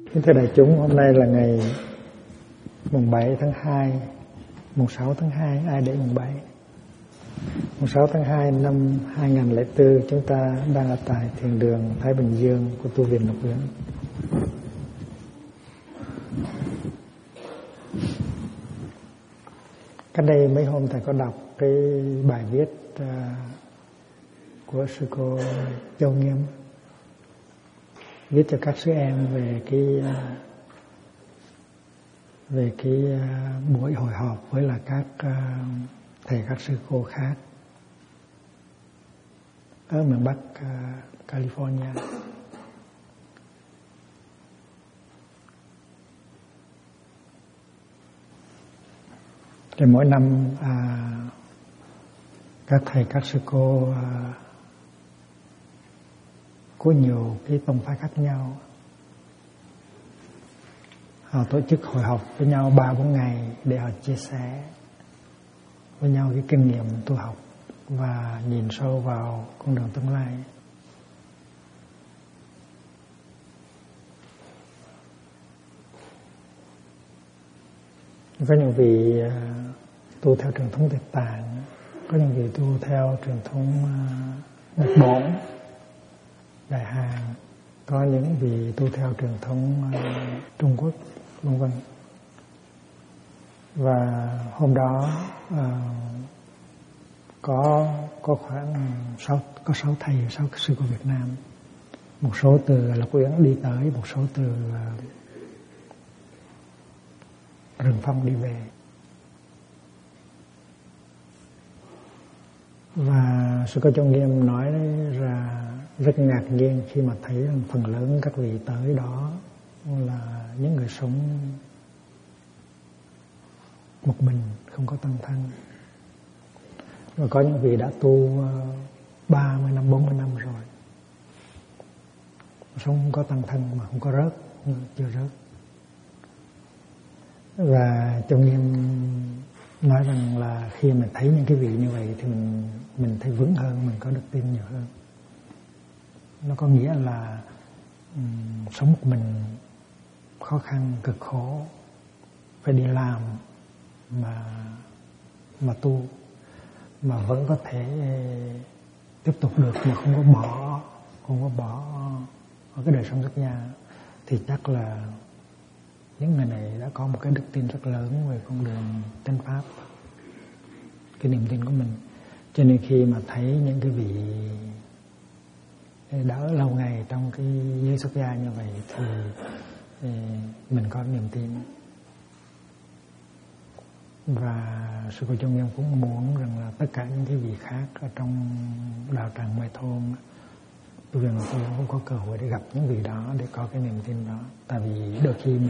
Kính thưa đại chúng, hôm nay là ngày mùng 7 tháng 2, mùng 6 tháng 2, ai để mùng 7? Mùng 6 tháng 2 năm 2004, chúng ta đang ở tại thiền đường Thái Bình Dương của tu viện Lục Uyển. Cách đây mấy hôm thầy có đọc cái bài viết của sư cô Châu Nghiêm viết cho các sư em về cái buổi hội họp với là các thầy các sư cô khác ở miền Bắc California. Thì mỗi năm các thầy các sư cô có nhiều cái tông phái khác nhau, họ tổ chức hội họp với nhau 3-4 ngày để họ chia sẻ với nhau cái kinh nghiệm tu học và nhìn sâu vào con đường tương lai. Có những vị tu theo truyền thống Tịnh Tạng, có những vị tu theo truyền thống Nhật Bản, Đại Hàn, có những vị tu theo truyền thống Trung Quốc, vân vân. Và hôm đó có khoảng 6 thầy, 6 sư cô Việt Nam, một số từ Lục Uyển đi tới, một số từ Rừng Phong đi về. Và sư cô Châu Nghiêm nói ra rất ngạc nhiên khi mà thấy phần lớn các vị tới đó là những người sống một mình, không có tăng thân. Và có những vị đã tu 30 năm, 40 năm rồi, sống không có tăng thân mà không có rớt, chưa rớt. Và Châu Nghiêm nói rằng là khi mình thấy những cái vị như vậy thì mình thấy vững hơn, mình có đức tin nhiều hơn. Nó có nghĩa là sống một mình khó khăn, cực khổ, phải đi làm mà tu, mà vẫn có thể tiếp tục được, mà không có bỏ ở cái đời sống xuất gia, thì chắc là những người này đã có một cái đức tin rất lớn về con đường chánh pháp, cái niềm tin của mình. Cho nên khi mà thấy những cái vị đã ở lâu ngày trong cái giới xuất gia như vậy thì mình có niềm tin. Và sư cô Châu Nghiêm cũng muốn rằng là tất cả những cái vị khác ở trong đạo tràng Mai Thôn, tôi rằng tôi không có cơ hội để gặp những vị đó, để có cái niềm tin đó. Tại vì đôi khi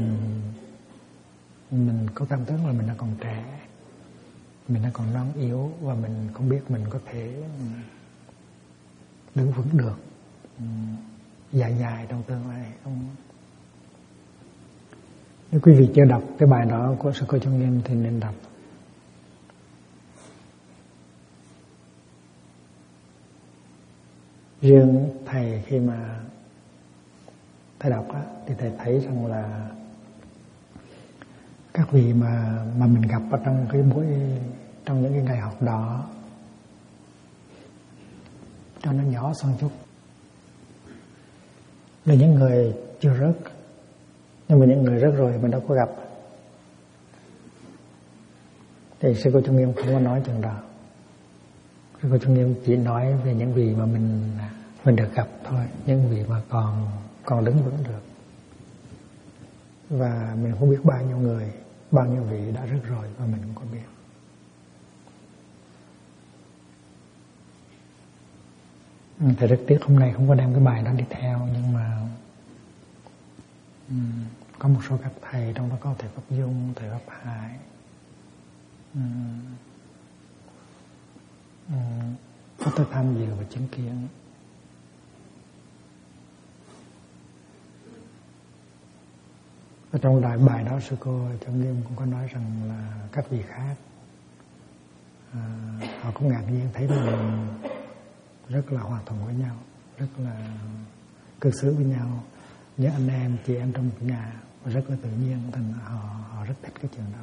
mình có cảm tưởng là mình đang còn trẻ, mình đang còn non yếu, và mình không biết mình có thể đứng vững được dài trong tương lai không. Nếu quý vị chưa đọc cái bài đó của sư cô Châu Nghiêm thì nên đọc. Riêng thầy khi mà thầy đọc á, thì thầy thấy rằng là các vị mà mình gặp ở trong cái buổi, trong những cái ngày học đó, cho nó nhỏ son chút, là những người chưa rớt. Nhưng mà những người rớt rồi mình đâu có gặp. Thì sư cô Châu Nghiêm không có nói chuyện đó. Sư cô Châu Nghiêm chỉ nói về những vị mà mình được gặp thôi, những vị mà còn đứng vững được. Và mình không biết bao nhiêu người, bao nhiêu vị đã rớt rồi và mình không có biết. Thầy rất tiếc hôm nay không có đem cái bài đó đi theo, nhưng mà có một số các thầy, trong đó có thầy Pháp Dung, thầy Pháp Hải, có tới tham dự và chứng kiến. Ở trong bài đó sư cô Châu Nghiêm cũng có nói rằng là các vị khác họ cũng ngạc nhiên thấy mình rất là hòa thuận với nhau, rất là cư xử với nhau, những anh em chị em trong một nhà, và rất là tự nhiên, thành họ rất thích cái chuyện đó.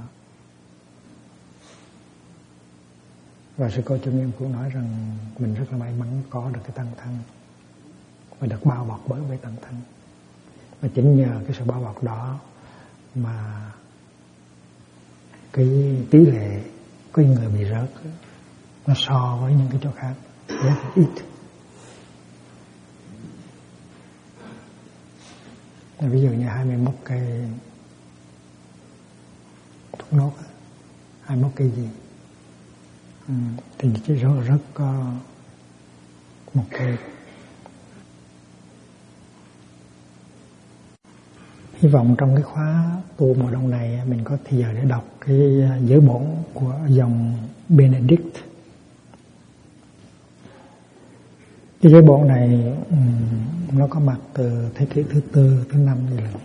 Và sư cô Chân Nghiêm cũng nói rằng mình rất là may mắn có được cái tăng thân và được bao bọc bởi với tăng thân, và chính nhờ cái sự bao bọc đó mà cái tỷ lệ cái người bị rớt nó so với những cái chỗ khác rất là ít. Ví dụ như 21 cây thuốc nốt, 21 cây gì thì chỉ rất có một cây. Hy vọng trong cái khóa tu mùa đông này mình có thời giờ để đọc cái giới bổn của dòng Benedict. Cái giới bổn này nó có mặt từ thế kỷ thứ 4, thứ 5 gì lần.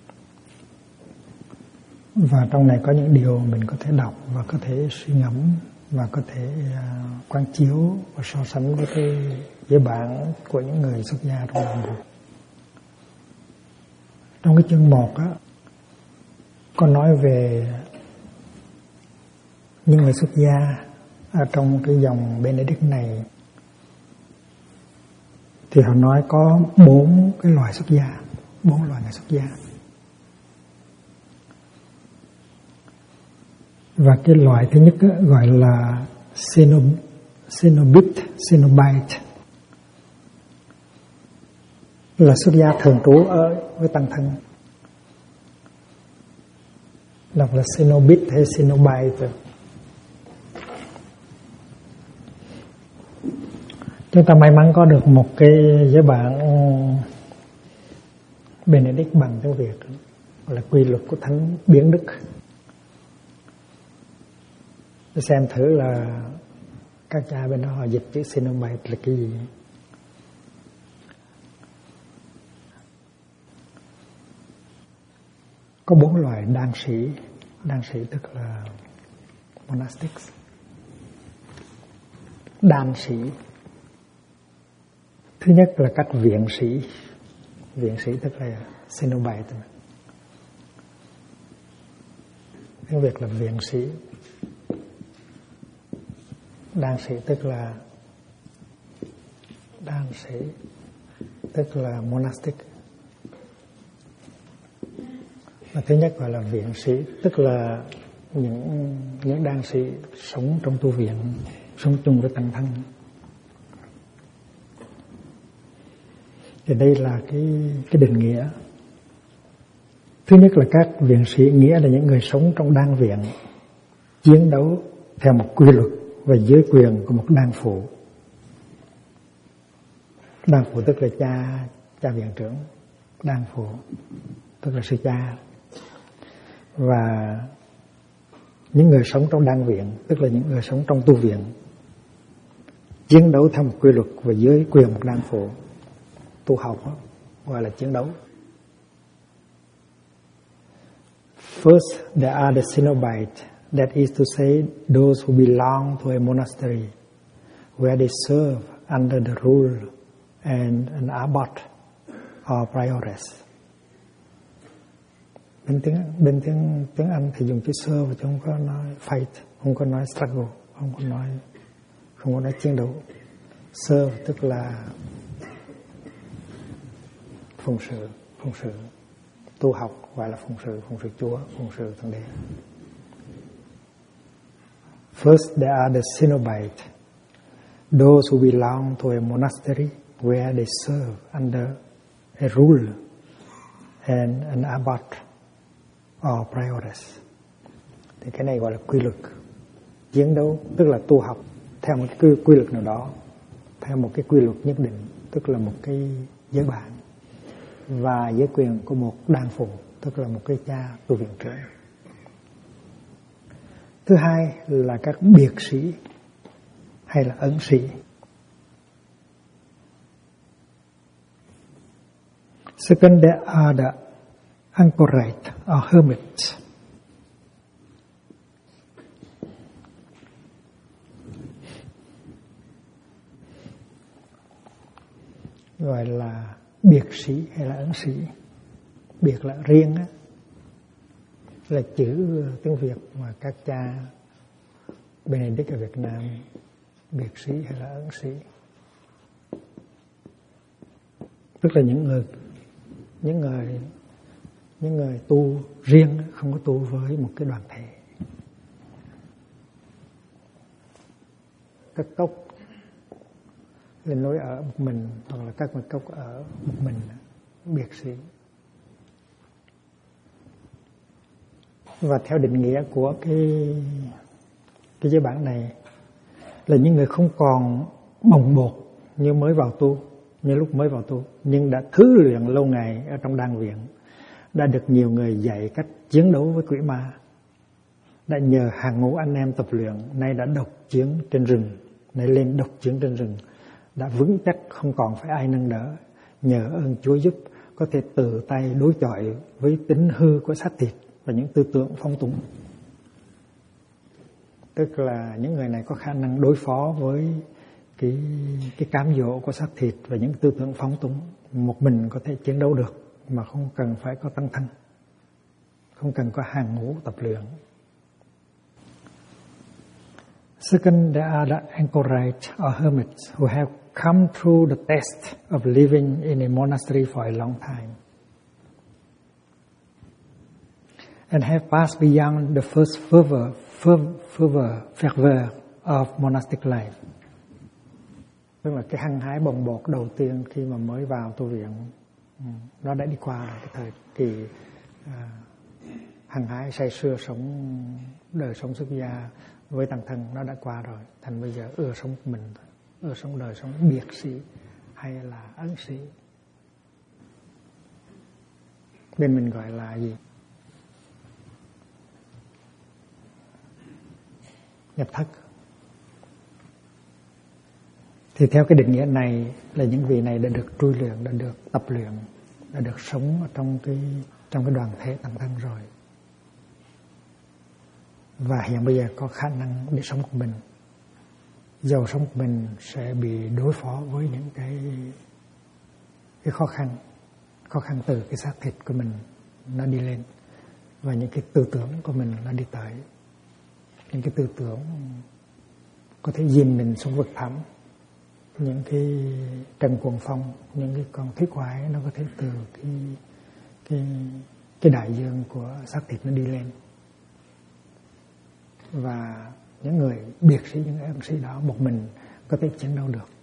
Và trong này có những điều mình có thể đọc và có thể suy ngẫm và có thể quán chiếu và so sánh với cái giới bản của những người xuất gia trong lòng Phật. Trong cái chương 1 á, có nói về những người xuất gia ở trong cái dòng Benedict này, thì họ nói có 4 cái loài xuất gia, 4 loài người xuất gia. Và cái loại thứ nhất á, gọi là Cenobite, là xuất gia thường trú ở với tăng thân. Đọc là Cenobite hay Cenobite. Chúng ta may mắn có được một cái giới bản Benedict bằng tiếng Việt, gọi là Quy luật của Thánh Biến Đức. Để xem thử là các cha bên đó họ dịch chữ Cenobite là cái gì. Có 4 loại đan sĩ tức là monastics. Đan sĩ thứ nhất là các viện sĩ tức là Cenobite, tiếng Việt là viện sĩ. Đan sĩ tức là monastic. Và thứ nhất gọi là viện sĩ, tức là những đan sĩ sống trong tu viện, sống chung với tăng thân. Thì đây là cái định nghĩa. Thứ nhất là các viện sĩ, nghĩa là những người sống trong đan viện, chiến đấu theo một quy luật và dưới quyền của một đan phụ. Đan phụ tức là cha viện trưởng, đan phụ tức là sư cha. Và những người sống trong đan viện tức là những người sống trong tu viện, chiến đấu theo một quy luật và dưới quyền một đan phụ. Tu học đó, gọi là chiến đấu. First, there are the Cenobite, that is to say, those who belong to a monastery, where they serve under the rule and an abbot or prioress. Bên tiếng Anh thì dùng chữ serve chứ không có nói fight, không có nói struggle, không có nói chiến đấu. Serve tức là phụng sự. Tu học gọi là phụng sự Chúa, phụng sự Thượng Đế. First, there are the Cenobite, those who belong to a monastery where they serve under a rule and an abbot or prioress. Thì cái này gọi là quy luật. Chiến đấu tức là tu học theo một cái quy luật nào đó, theo một cái quy luật nhất định, tức là một cái giới bản, và dưới quyền của một đan phụ, tức là một cái cha tu viện trưởng. Thứ hai là các biệt sĩ hay là ẩn sĩ. Second, there are the anchorite or hermits. Gọi là biệt sĩ hay là ẩn sĩ. biệt là riêng á, là chữ tiếng Việt mà các cha Benedict ở Việt Nam biệt sĩ hay là ẩn sĩ, tức là những người tu riêng, không có tu với một cái đoàn thể. Các cốc lên núi ở một mình, hoặc là các mật cốc ở một mình, biệt sĩ. Và theo định nghĩa của cái giới bản này là những người không còn bồng bột như mới vào tu, như lúc mới vào tu, nhưng đã thứ luyện lâu ngày ở trong đan viện, đã được nhiều người dạy cách chiến đấu với quỷ ma, đã nhờ hàng ngũ anh em tập luyện, nay đã độc chiến trên rừng, nay lên độc chiến trên rừng, đã vững chắc không còn phải ai nâng đỡ, nhờ ơn Chúa giúp có thể tự tay đối chọi với tính hư của xác thịt và những tư tưởng phóng túng. Tức là những người này có khả năng đối phó với cái cám dỗ của xác thịt và những tư tưởng phóng túng, một mình có thể chiến đấu được mà không cần phải có tăng thân, không cần có hàng ngũ tập luyện. Second, there are the anchorite or hermits who have come through the test of living in a monastery for a long time and have passed beyond the first fervor of monastic life. Tức là cái hăng hái bồng bột đầu tiên khi mà mới vào tu viện, nó đã đi qua cái thời kỳ hăng hái say sưa sống đời sống xuất gia với tăng thân, nó đã qua rồi. Thành bây giờ ưa sống mình, ưa sống đời sống biệt sĩ hay là ấn sĩ. Bên mình gọi là gì? Nhập thất. Thì theo cái định nghĩa này là những vị này đã được trui luyện, đã được tập luyện, đã được sống ở trong cái đoàn thể tăng thân rồi. Và hiện bây giờ có khả năng để sống của mình. Dầu sống của mình sẽ bị đối phó với những cái khó khăn từ cái xác thịt của mình nó đi lên, và những cái tư tưởng của mình nó đi tới. Những cái tư tưởng có thể dìm mình xuống vực thẳm, những cái trần cuồng phong, những cái con thuyết quái nó có thể từ cái đại dương của xác thịt nó đi lên. Và những người biệt sĩ, những ân sĩ đó một mình có thể chiến đấu được.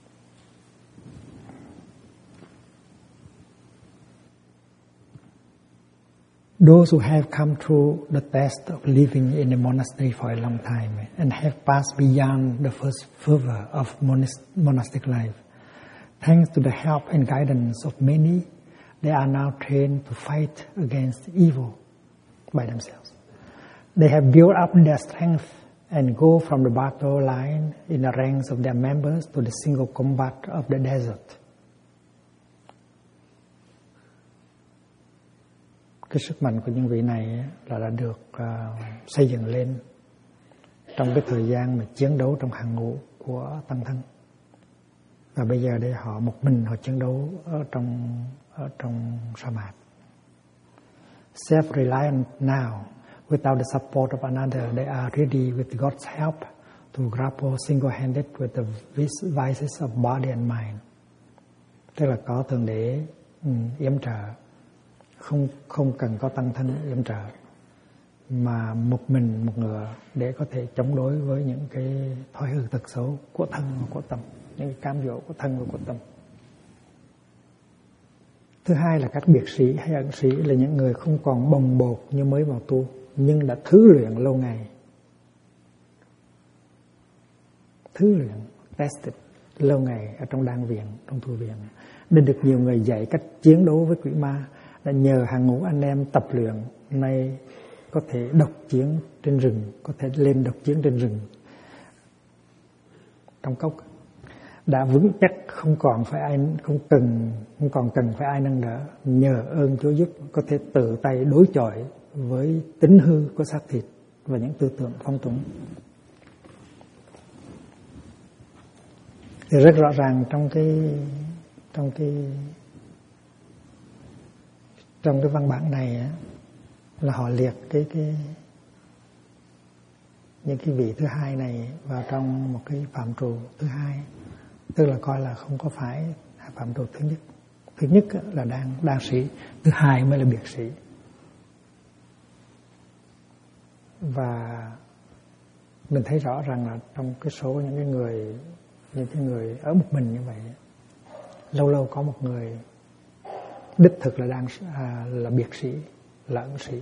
Those who have come through the test of living in a monastery for a long time and have passed beyond the first fervor of monastic life, thanks to the help and guidance of many, they are now trained to fight against evil by themselves. They have built up their strength and go from the battle line in the ranks of their members to the single combat of the desert. Cái sức mạnh của những vị này là đã được xây dựng lên trong cái thời gian mà chiến đấu trong hàng ngũ của tăng thân. Và bây giờ để họ một mình họ chiến đấu ở trong sa mạc. Self-reliant now, without the support of another, they are ready with God's help to grapple single-handed with the vices of body and mind. Tức là có Thượng Đế yểm trợ, không cần có tăng thân yểm trợ, mà một mình một ngựa để có thể chống đối với những cái thói hư tật xấu của thân và của tâm, những cái cám dỗ của thân và của tâm. Thứ hai là các biệt sĩ hay ẩn sĩ là những người không còn bồng bột như mới vào tu, nhưng đã thứ luyện lâu ngày. Thứ luyện, tested, lâu ngày ở trong đan viện, trong tu viện, nên được nhiều người dạy cách chiến đấu với quỷ ma, đã nhờ hàng ngũ anh em tập luyện, nay có thể độc chiến trên rừng, có thể lên độc chiến trên rừng, trong cốc, đã vững chắc không còn cần phải ai nâng đỡ, nhờ ơn Chúa giúp có thể tự tay đối chọi với tính hư của xác thịt và những tư tưởng phong túng. Thì rất rõ ràng trong trong cái văn bản này á, là họ liệt những cái vị thứ hai này vào trong một cái phạm trù thứ hai, tức là coi là không có phải phạm trù thứ nhất. Thứ nhất là đang sĩ, thứ hai mới là biệt sĩ. Và mình thấy rõ rằng là trong cái số những cái người ở một mình như vậy, lâu lâu có một người đích thực là biệt sĩ, là ẩn sĩ.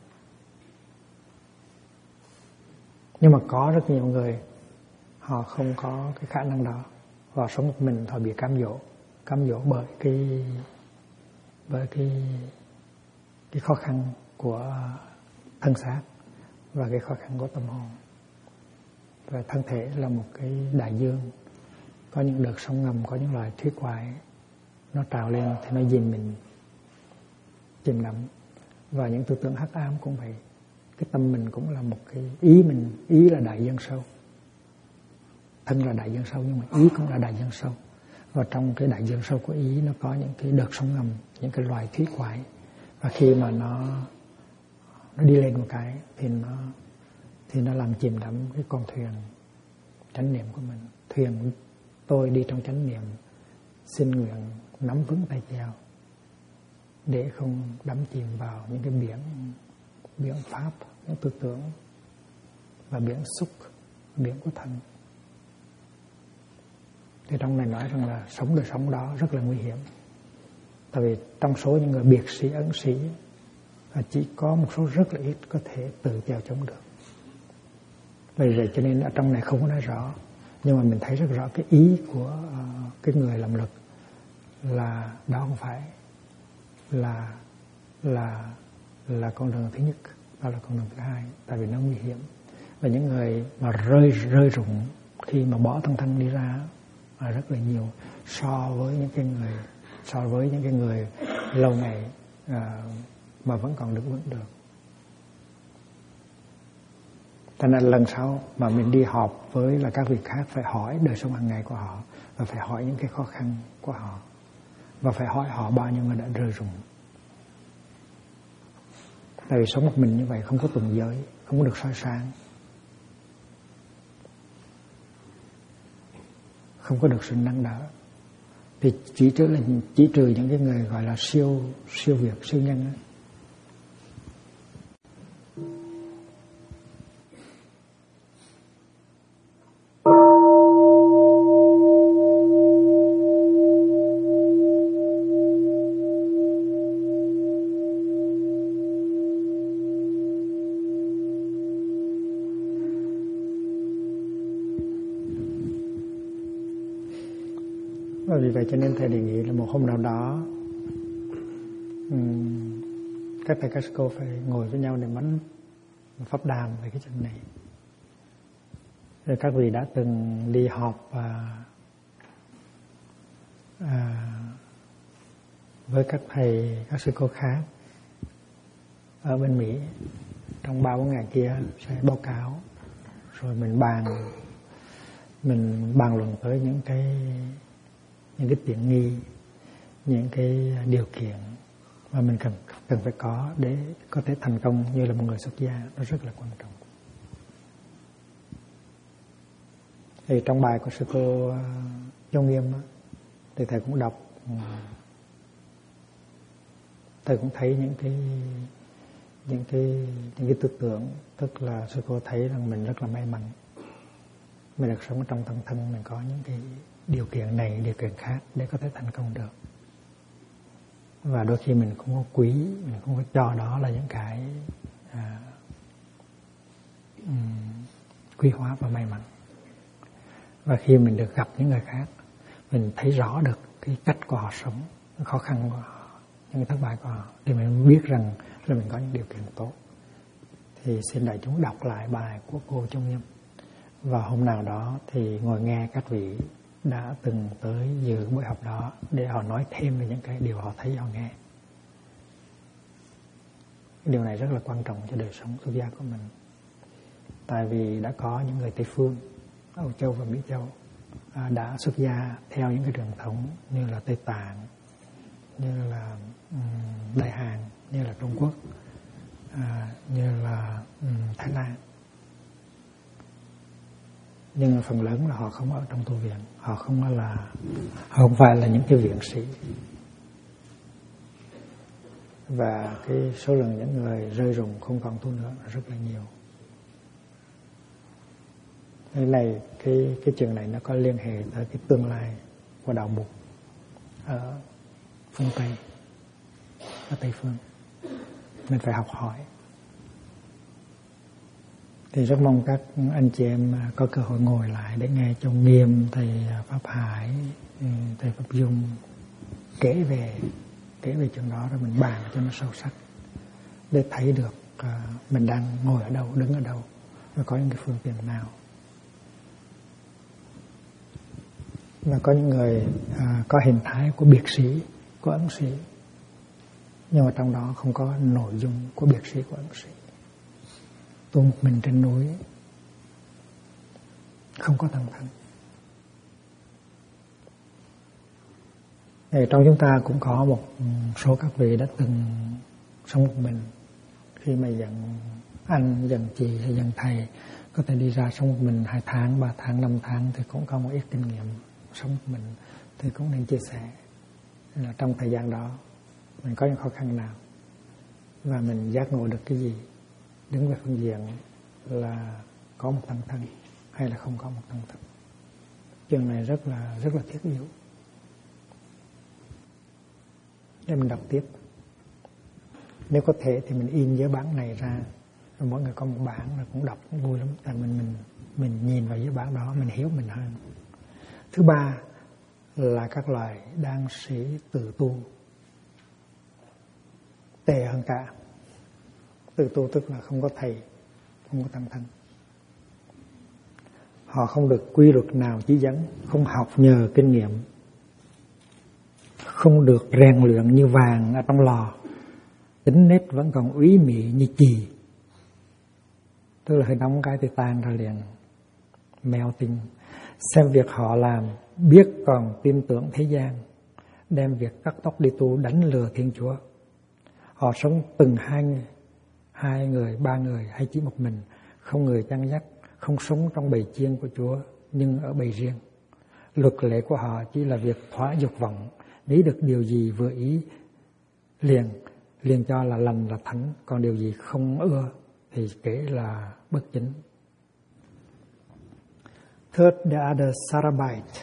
Nhưng mà có rất nhiều người họ không có cái khả năng đó, họ sống một mình, họ bị cám dỗ bởi cái khó khăn của thân xác và cái khó khăn của tâm hồn. Và thân thể là một cái đại dương, có những đợt sóng ngầm, có những loài thủy quái nó trào lên thì nó dìm mình, chìm đắm. Và những tư tưởng hắc ám cũng vậy. Cái tâm mình cũng là một cái ý là đại dương sâu. Thân là đại dương sâu, nhưng mà ý cũng là đại dương sâu. Và trong cái đại dương sâu của ý nó có những cái đợt sóng ngầm, những cái loài thủy quái. Và khi mà nó đi lên một cái thì nó làm chìm đắm cái con thuyền chánh niệm của mình. Thuyền tôi đi trong chánh niệm, xin nguyện nắm vững tay chèo để không đắm chìm vào những cái biển pháp, những tư tưởng và biển xúc, biển của thân. Thì trong này nói rằng là sống đời sống đó rất là nguy hiểm. Tại vì trong số những người biệt sĩ, ẩn sĩ, chỉ có một số rất là ít có thể tự chèo chống được. Vì vậy cho nên ở trong này không có nói rõ, nhưng mà mình thấy rất rõ cái ý của cái người làm lực là đó không phải là con đường thứ nhất, đó là con đường thứ hai, tại vì nó nguy hiểm. Và những người mà rơi rụng khi mà bỏ thân đi ra là rất là nhiều so với những cái người lâu ngày mà vẫn còn đứng vững được. Cho nên lần sau mà mình đi họp với là các vị khác, phải hỏi đời sống hàng ngày của họ, và phải hỏi những cái khó khăn của họ, và phải hỏi họ bao nhiêu người đã rơi rụng. Tại vì sống một mình như vậy không có tuần giới, không có được soi sáng, không có được sự nâng đỡ. Thì chỉ trừ những cái người gọi là siêu việt, siêu nhân ấy. Và vì vậy cho nên thầy đề nghị là một hôm nào đó các thầy các cô phải ngồi với nhau để mắn pháp đàm về cái chuyện này. Rồi các vị đã từng đi họp với các thầy các sư cô khác ở bên Mỹ, trong 3-4 ngày kia sẽ báo cáo, rồi mình bàn luận tới những cái tiện nghi, những cái điều kiện mà mình cần phải có để có thể thành công như là một người xuất gia. Nó rất là quan trọng. Thì trong bài của sư cô Châu Nghiêm thì thầy cũng đọc, thầy cũng thấy những cái tư tưởng, tức là sư cô thấy rằng mình rất là may mắn, mình được sống trong thân mình có những cái điều kiện này, điều kiện khác để có thể thành công được. Và đôi khi mình không có quý, mình không có cho đó là những cái quý hóa và may mắn. Và khi mình được gặp những người khác, mình thấy rõ được cái cách của họ sống, cái khó khăn của họ, những cái thất bại của họ, thì mình biết rằng là mình có những điều kiện tốt. Thì xin đại chúng đọc lại bài của cô Trung Nghiêm. Và hôm nào đó thì ngồi nghe các vị đã từng tới dự buổi học đó để họ nói thêm về những cái điều họ thấy, họ nghe. Cái điều này rất là quan trọng cho đời sống xuất gia của mình. Tại vì đã có những người Tây Phương, Âu Châu và Mỹ Châu đã xuất gia theo những cái truyền thống như là Tây Tạng, như là Đại Hàn, như là Trung Quốc, như là Thái Lan. Nhưng phần lớn là họ không ở trong tu viện, họ không phải là những cái viện sĩ. Và cái số lượng những người rơi rụng không còn tu nữa rất là nhiều. Cái chuyện này nó có liên hệ tới cái tương lai của đạo Mục ở phương Tây, ở Tây phương. Mình phải học hỏi. Thì rất mong các anh chị em có cơ hội ngồi lại để nghe cho Nghiêm, thầy Pháp Hải, thầy Pháp Dung kể về chuyện đó, rồi mình bàn cho nó sâu sắc để thấy được mình đang ngồi ở đâu, đứng ở đâu, và có những cái phương tiện nào. Và có những người có hình thái của biệt sĩ, của ẩn sĩ, nhưng mà trong đó không có nội dung của biệt sĩ, của ẩn sĩ. Tu một mình trên núi, không có thần thánh. Thì trong chúng ta cũng có một số các vị đã từng sống một mình. Khi mà dặn anh, dặn chị hay dặn thầy có thể đi ra sống một mình 2 tháng, 3 tháng, 5 tháng thì cũng có một ít kinh nghiệm sống một mình, thì cũng nên chia sẻ là trong thời gian đó mình có những khó khăn nào và mình giác ngộ được cái gì, đứng về phương diện là có một tăng thân hay là không có một tăng thân. Chuyện này rất là thiết yếu để mình đọc tiếp. Nếu có thể thì mình in giấy bản này ra, rồi mỗi người có một bản, rồi cũng đọc cũng vui lắm. Tại mình nhìn vào giấy bản đó mình hiểu mình hơn. Thứ ba là các loài đan sĩ tự tu, tệ hơn cả. Tự tu tức là không có thầy, không có tăng thân. Họ không được quy luật nào chỉ dẫn, không học nhờ kinh nghiệm, không được rèn luyện như vàng ở trong lò, tính nết vẫn còn úy mị như chì. Tức là hơi nóng cái thì tan ra liền, melting. Xem việc họ làm, biết còn tin tưởng thế gian, đem việc cắt tóc đi tu đánh lừa Thiên Chúa. Họ sống từng hai người, 3 người hay chỉ một mình, không người chăn dắt, không sống trong bầy chiên của Chúa nhưng ở bầy riêng. Luật lệ của họ chỉ là việc thỏa dục vọng, nghĩ được điều gì vừa ý liền cho là lành là thánh, còn điều gì không ưa thì kể là bất chính. Third, the other Sarabite.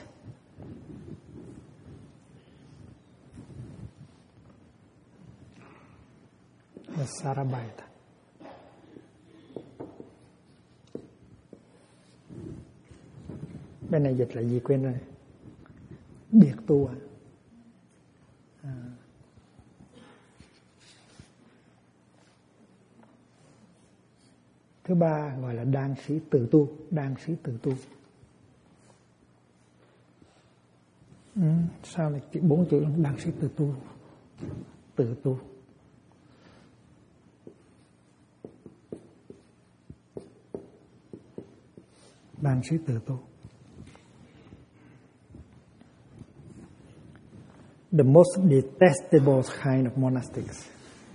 The Sarabite. Bên này dịch là gì quên rồi. Biệt tu à? Thứ ba gọi là đan sĩ tự tu, đan sĩ tự tu. Sao lại 4 chữ đan sĩ tự tu? Tự tu. Đan sĩ tự tu. The most detestable kind of monastics,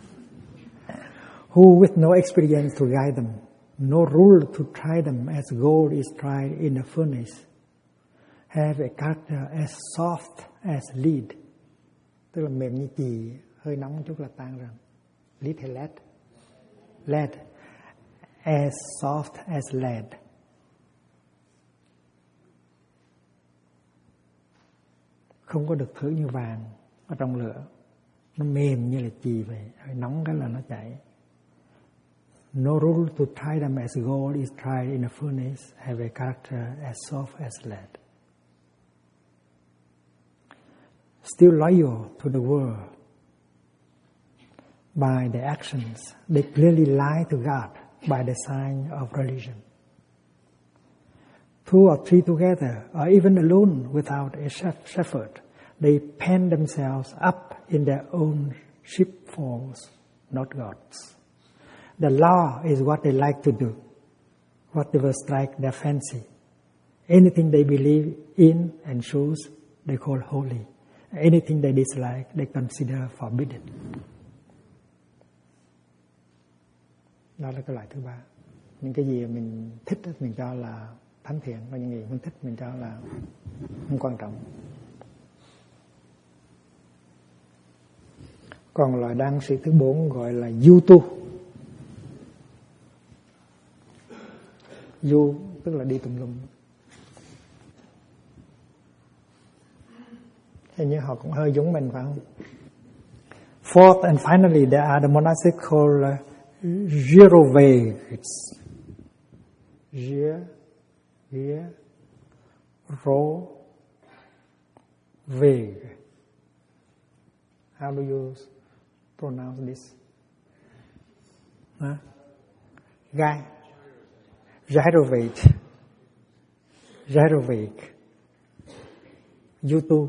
who with no experience to guide them, no rule to try them as gold is tried in a furnace, have a character as soft as lead. Tức là mềm như chì, hơi nóng một chút là tan rồi. Lead hay lead? Lead. As soft as lead. Không có được thử như vàng ở trong lửa, nó mềm như là chì vậy, hơi nóng cái là nó chảy. No rule to try them as gold is tried in a furnace, have a character as soft as lead. Still loyal to the world, by their actions, they clearly lie to God by the sign of religion. 2 or 3 together, or even alone without a shepherd, they pen themselves up in their own sheepfolds, not God's. The law is what they like to do, whatever strikes their fancy. Anything they believe in and choose, they call holy. Anything they dislike, they consider forbidden. Đó là cái loại thứ ba. Những cái gì mình thích mình cho là thánh thiện, và những gì không thích mình cho là không quan trọng. Còn loại đan sĩ thứ 4 gọi là du tu. Du tức là đi tùm lum. Hình như họ cũng hơi giống mình phải không? Fourth and finally there are the monastics called Girovages. Girovage. How do you pronounce this? Huh? Girovage. YouTube.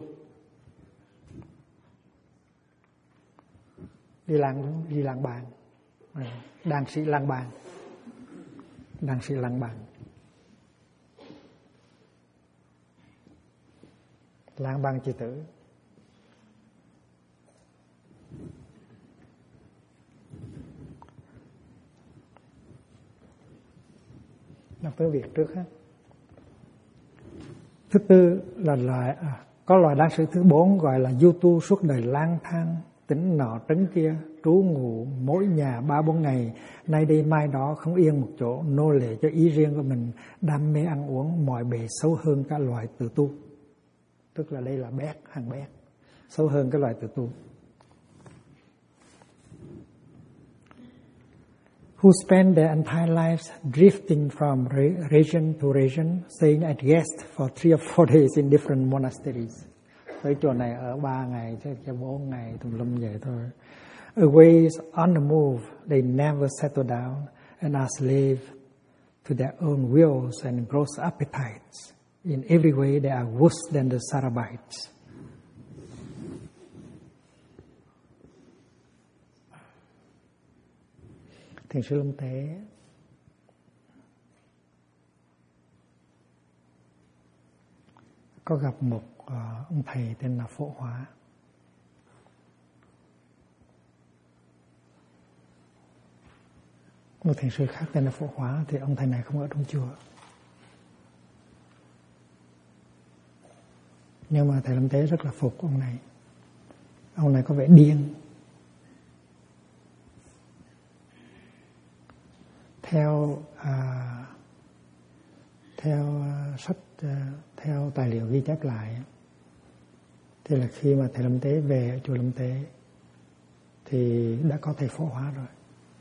Đi làng bàn. Đàn sĩ làng bàn. Đàn sĩ làng bàn. Làng bàn chị tử. Đọc tiếng Việt trước ha. Thứ tư là có loài đan sĩ thứ 4 gọi là du tu suốt đời lang thang, tỉnh nọ trấn kia, trú ngụ mỗi nhà 3-4 ngày, nay đây mai đó không yên một chỗ, nô lệ cho ý riêng của mình, đam mê ăn uống, mọi bề xấu hơn các loài tự tu. Tức là đây là bét, hàng bét, xấu hơn cái loài tự tu. Who spend their entire lives drifting from region to region, staying as guests for 3 or 4 days in different monasteries. Tới chùa này ở 3 ngày, cho 4 ngày, tùm lum vậy thôi. Always on the move, they never settle down and are slave to their own wills and gross appetites. In every way, they are worse than the Sarabites. Thiền sư Lâm Tế có gặp một ông thầy tên là Phổ Hóa. Một thiền sư khác tên là Phổ Hóa, thì ông thầy này không ở trong chùa. Nhưng mà thầy Lâm Tế rất là phục ông này. Ông này có vẻ điên. Theo tài liệu ghi chép lại, thì là khi mà thầy Lâm Tế về ở chùa Lâm Tế thì đã có thầy Phổ Hóa rồi.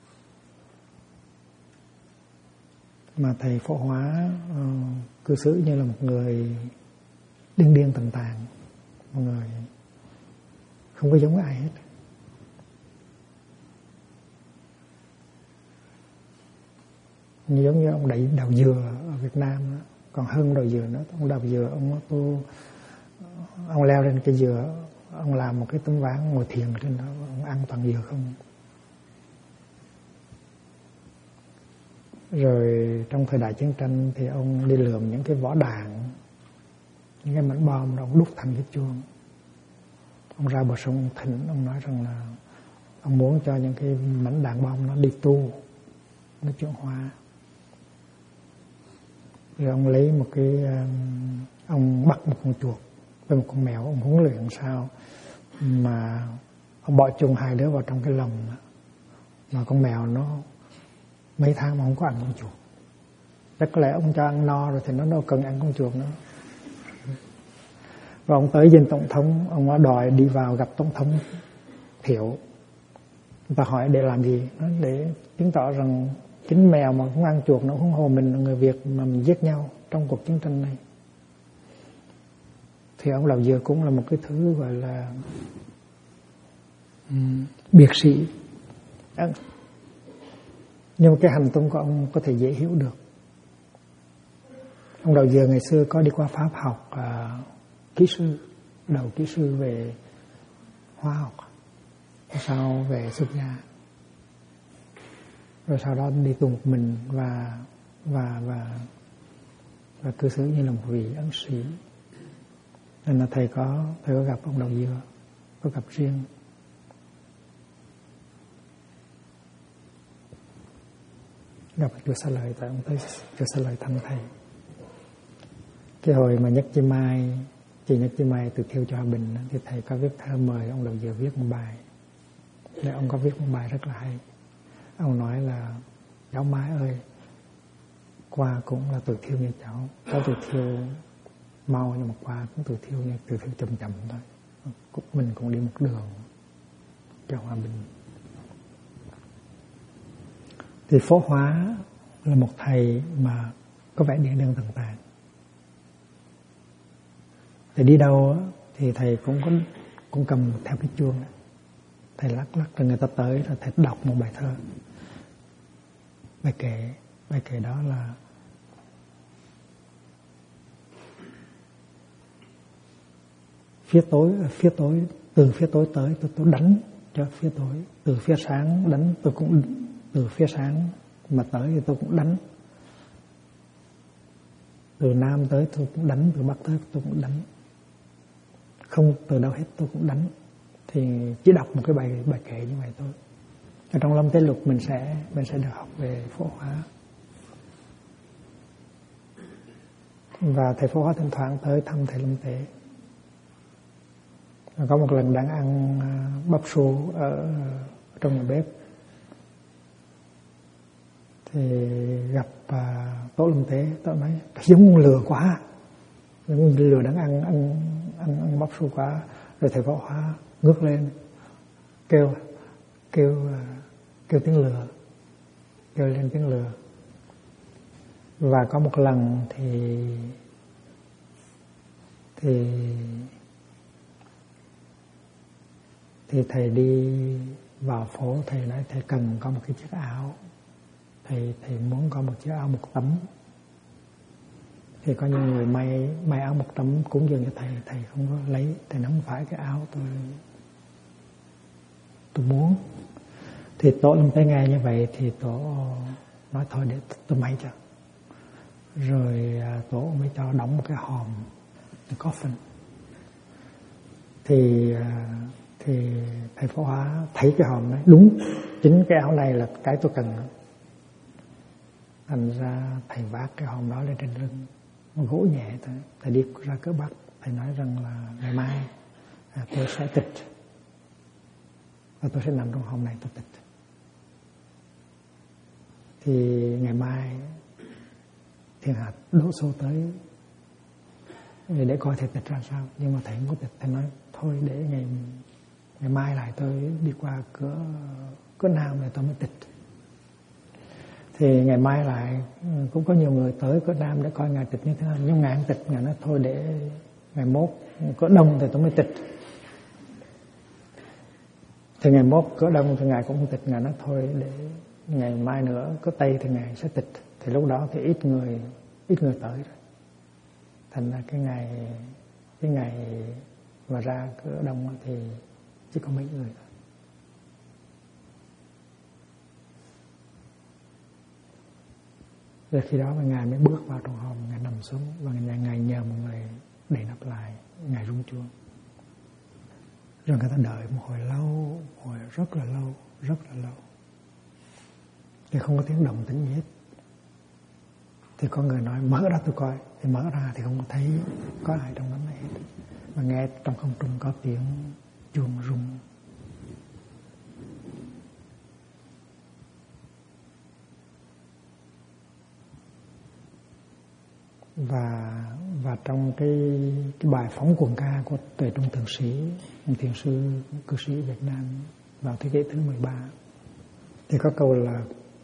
Mà thầy Phổ Hóa cư xử như là một người điên tầm tàn, một người không có giống ai hết. Giống như ông đào dừa ở Việt Nam đó. Còn hơn đào dừa nữa, ông đào dừa, ông leo lên cây dừa, ông làm một cái tấm ván ngồi thiền trên đó, ông ăn toàn dừa không. Rồi trong thời đại chiến tranh thì ông đi lượm những cái vỏ đạn, những cái mảnh bom, ông đúc thành cái chuông. Ông ra bờ sông Thịnh, ông nói rằng là ông muốn cho những cái mảnh đạn bom nó đi tu, nó chuyển hóa. Rồi ông lấy một cái, ông bắt một con chuột với một con mèo, ông huấn luyện sao mà ông bỏ chung hai đứa vào trong cái lồng, mà con mèo nó mấy tháng mà không có ăn con chuột. Chắc có lẽ ông cho ăn no rồi thì nó đâu cần ăn con chuột nữa. Và ông tới dinh tổng thống, ông đòi đi vào gặp tổng thống Thiệu. Người ta hỏi để làm gì? Nó để chứng tỏ rằng chính mèo mà không ăn chuột nó, huống hồ mình là người Việt mà mình giết nhau trong cuộc chiến tranh này. Thì ông Lào Dừa cũng là một cái thứ gọi là biệt sĩ. Nhưng mà cái hành tung của ông có thể dễ hiểu được. Ông Lào Dừa ngày xưa có đi qua Pháp học kỹ sư, đầu kỹ sư về hóa học, sau về xuất gia. Rồi sau đó đi tu một mình và cư xử như là một vị ấn sĩ. Nên là thầy có gặp ông Đào Dừa, có gặp riêng. gặp chùa Xá Lợi, tại ông tới chùa Xá Lợi thăm thầy. Cái hồi mà Nhất Chi Mai, chị Nhất Chi Mai từ Thiêu cho Hòa Bình thì thầy có viết thơ mời ông Đầu Giờ viết một bài. Để ông có viết một bài rất là hay. Ông nói là cháu Mai ơi, qua cũng là từ Thiêu như cháu từ Thiêu mau nhưng mà qua cũng từ Thiêu như từ Thiêu chậm chậm thôi. Mình cũng đi một đường cho Hòa Bình. Thì Phổ Hóa là một thầy mà có vẻ điện đơn tận tàng. Thầy đi đâu thì thầy cũng cầm theo cái chuông, thầy lắc rồi người ta tới rồi thầy đọc một bài thơ, bài kệ đó là phía tối từ phía tối tới tôi đánh cho phía tối, từ phía sáng đánh tôi cũng từ phía sáng mà tới thì tôi cũng đánh, từ Nam tới tôi cũng đánh, từ Bắc tới tôi cũng đánh, không từ đâu hết tôi cũng đánh. Thì chỉ đọc một cái bài kệ như vậy thôi. Ở trong Lâm Tế Lục mình sẽ được học về Phổ Hóa. Và thầy Phổ Hóa thỉnh thoảng tới thăm thầy Lâm Tế. Có một lần đang ăn bắp su ở trong nhà bếp thì gặp Tổ Lâm Tế. Tổ nói giống con lừa quá, giống lừa đang ăn bắp su quá. Rồi thầy Phổ Hóa ngước lên kêu tiếng lừa, kêu lên tiếng lừa. Và có một lần thì thầy đi vào phố, thầy nói thầy cần có một cái chiếc áo, thầy muốn có một chiếc áo một tấm. Thì có những người may áo một tấm cúng dường cho thầy không có lấy, thầy nói không phải cái áo tôi muốn. Thì Tổ Lâm Tế nghe như vậy thì Tổ nói thôi để tôi may cho. Rồi Tổ mới cho đóng một cái hòm, cái coffin. Thì thầy Phổ Hóa thấy cái hòm này đúng, chính cái áo này là cái tôi cần. Thành ra thầy vác cái hòm đó lên trên lưng, gỗ nhẹ thôi. Thầy đi ra cửa Bắc, thầy nói rằng là ngày mai tôi sẽ tịch và tôi sẽ nằm trong hòm này tôi tịch. Thì ngày mai thiên hạ đổ xô tới để coi thầy tịch ra sao, nhưng mà thầy không có tịch. Thầy nói thôi để ngày mai lại tôi đi qua cửa Nam này tôi mới tịch. Thì ngày mai lại cũng có nhiều người tới cửa Nam để coi ngài tịch như thế nào, nhưng ngài không tịch. Ngài nói thôi để ngày mốt cửa Đông thì tôi mới tịch. Thì ngày mốt cửa Đông thì ngài cũng không tịch. Ngài nói thôi để ngày mai nữa cửa Tây thì ngài sẽ tịch. Thì lúc đó thì ít người tới rồi. Thành ra cái ngày mà ra cửa Đông thì chỉ có mấy người thôi. Rồi khi đó mà ngài mới bước vào trong hòm, ngài nằm xuống và ngài nhờ một người đậy nắp lại, ngài rung chuông. Rồi người ta đợi một hồi lâu, rất là lâu. Thì không có tiếng động tĩnh gì hết. Thì có người nói mở ra tôi coi. Thì mở ra thì không thấy có ai trong đó hết. Mà nghe trong không trung có tiếng chuông rung. Và trong cái bài phóng quần ca của Tuệ Trung Thượng Sĩ, một thiền sư cư sĩ Việt Nam vào thế kỷ thứ 13, thì có câu là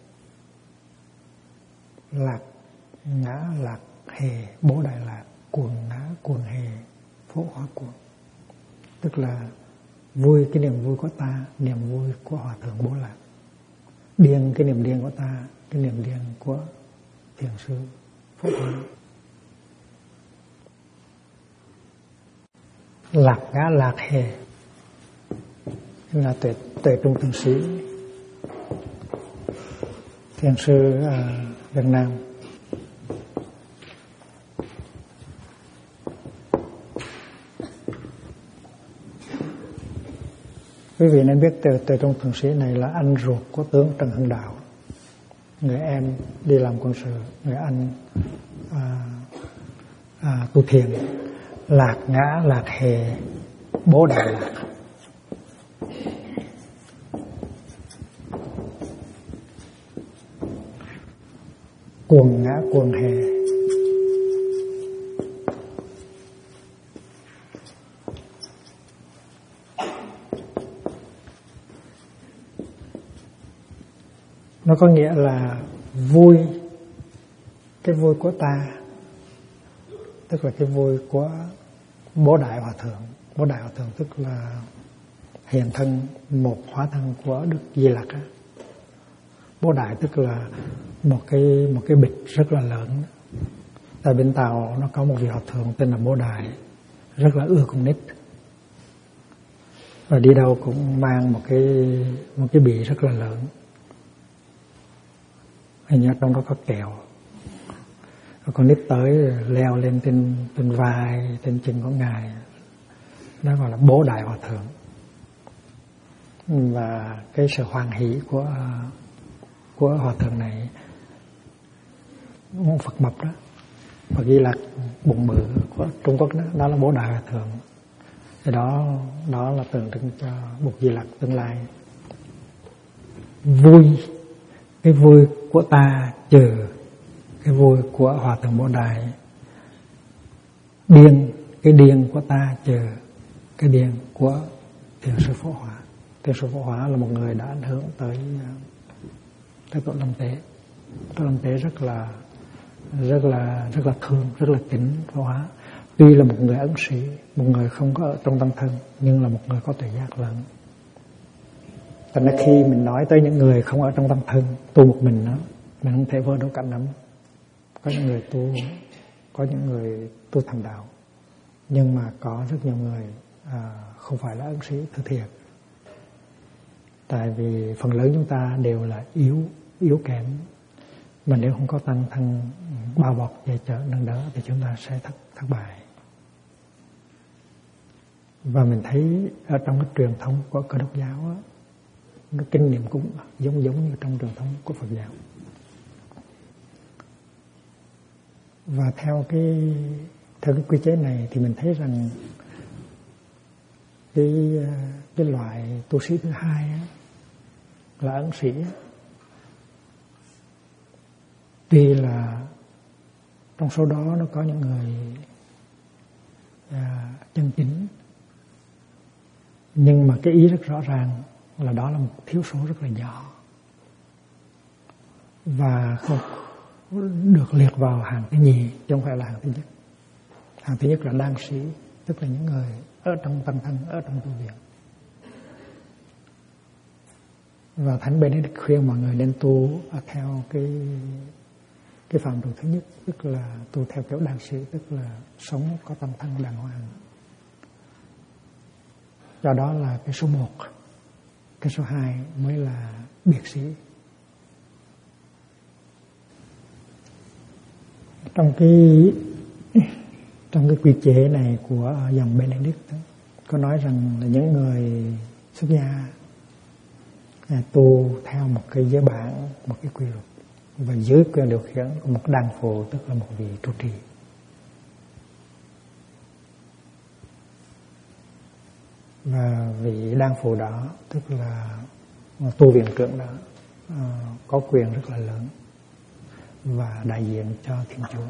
lạc ngã lạc hề bố Đại Lạc, cuồng ngã cuồng hề Phổ Hóa cuồng. Tức là vui cái niềm vui của ta, niềm vui của Hòa Thượng Bố Lạc. Điên cái niềm điên của ta, cái niềm điên của thiền sư Phổ Hóa. Lạc ngã lạc hề là Tuệ Trung Thượng Sĩ, thiền sư Việt Nam. Quý vị nên biết Tuệ Trung Thượng Sĩ này là anh ruột của tướng Trần Hưng Đạo. người em đi làm quân sự, người anh tu thiền. Lạc ngã lạc hề bố đại lạc. Cuồng ngã cuồng hề. Nó có nghĩa là vui, cái vui của ta, tức là cái vui của Bố Đại Hòa Thượng. Bố Đại Hòa Thượng tức là hiện thân, một hóa thân của Đức Di Lặc. Bố Đại tức là một cái bịch rất là lớn. Tại bên Tàu nó có một vị Hòa Thượng tên là Bố Đại, rất là ưa con nít, và đi đâu cũng mang một cái bì rất là lớn. Hình như trong đó có kẹo. Con nít tới leo lên trên vai, trên chân của ngài, đó gọi là Bố Đại Hòa Thượng. Và cái sự hoan hỷ của Hòa Thượng này, ông Phật mập đó, Phật Di Lặc bụng bự của Trung Quốc đó là Bố Đại Hòa Thượng. Thì đó là tượng trưng cho Bụt Di Lặc tương lai. Vui, cái vui của ta trừ cái vui của Hòa Thượng Bố Đại. Điên, cái điên của ta trừ cái điên của Thiền Sư Phổ Hóa. Thiền Sư Phổ Hóa là một người đã ảnh hưởng tới Tổ Lâm Tế. Tổ Lâm Tế rất là thương, rất là kính Phổ Hóa. Tuy là một người ẩn sĩ, một người không có ở trong tăng thân, nhưng là một người có tuệ giác lớn. Thành ra khi mình nói tới những người không ở trong tăng thân, tu một mình đó, mình không thể vơ đâu cảnh lắm. Có những người tu thành đạo, nhưng mà có rất nhiều người không phải là ẩn sĩ thực thiện. Tại vì phần lớn chúng ta đều là yếu kém, mà nếu không có tăng thân bao bọc dạy chở nâng đỡ thì chúng ta sẽ thất bại. Và mình thấy ở trong cái truyền thống của Cơ Đốc giáo á, cái kinh nghiệm cũng giống như trong truyền thống của Phật giáo. Và theo cái quy chế này thì mình thấy rằng cái loại tu sĩ thứ hai á, là ẩn sĩ á, tuy là trong số đó nó có những người chân chính, nhưng mà cái ý rất rõ ràng là đó là một thiếu số rất là nhỏ, và không được liệt vào hàng thứ nhì, chứ không phải là hàng thứ nhất. Hàng thứ nhất là đan sĩ, tức là những người ở trong tăng thân, ở trong tu viện. Và Thánh Benedict khuyên mọi người nên tu theo cái phạm trù thứ nhất, tức là tu theo kiểu đan sĩ, tức là sống có tâm thân đàng hoàng. Do đó là cái số 1, cái số 2 mới là biệt sĩ. Trong cái quy chế này của dòng Benedict có nói rằng là những người xuất gia tu theo một cái giới bản, một cái quy luật, và dưới quyền điều khiển của một đàn phụ, tức là một vị trụ trì. Và vị đàn phụ đó, tức là tu viện trưởng đó, có quyền rất là lớn và đại diện cho Thiên Chúa.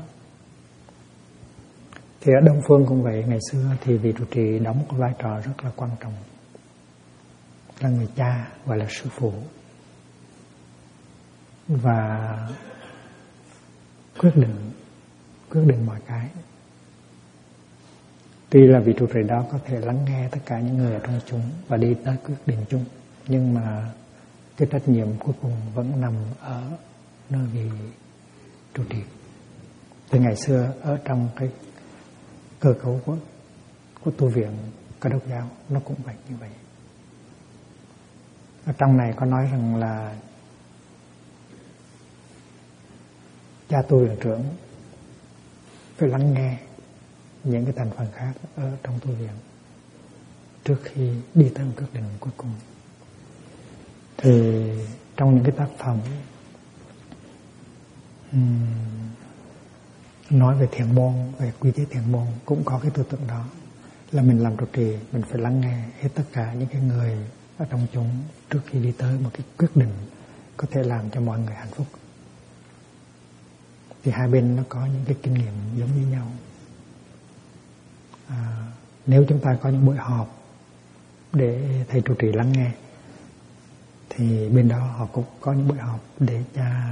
Thì ở Đông Phương cũng vậy, ngày xưa thì vị trụ trì đóng một vai trò rất là quan trọng, là người cha, gọi là sư phụ, và quyết định mọi cái. Tuy là vị trụ trì đó có thể lắng nghe tất cả những người ở trong chúng và đi tới quyết định chung, nhưng mà cái trách nhiệm cuối cùng vẫn nằm ở nơi vị trụ trì. Từ ngày xưa ở trong cái cơ cấu của tu viện Cơ Đốc giáo nó cũng vậy như vậy. Ở trong này có nói rằng là cha tu viện trưởng phải lắng nghe những cái thành phần khác ở trong tu viện trước khi đi tới một quyết định cuối cùng. Thì trong những cái tác phẩm nói về thiền môn, về quy chế thiền môn cũng có cái tư tưởng đó, là mình làm trụ trì mình phải lắng nghe hết tất cả những cái người ở trong chúng trước khi đi tới một cái quyết định có thể làm cho mọi người hạnh phúc. Thì hai bên nó có những cái kinh nghiệm giống như nhau. Nếu chúng ta có những buổi họp để thầy trụ trì lắng nghe, thì bên đó họ cũng có những buổi họp để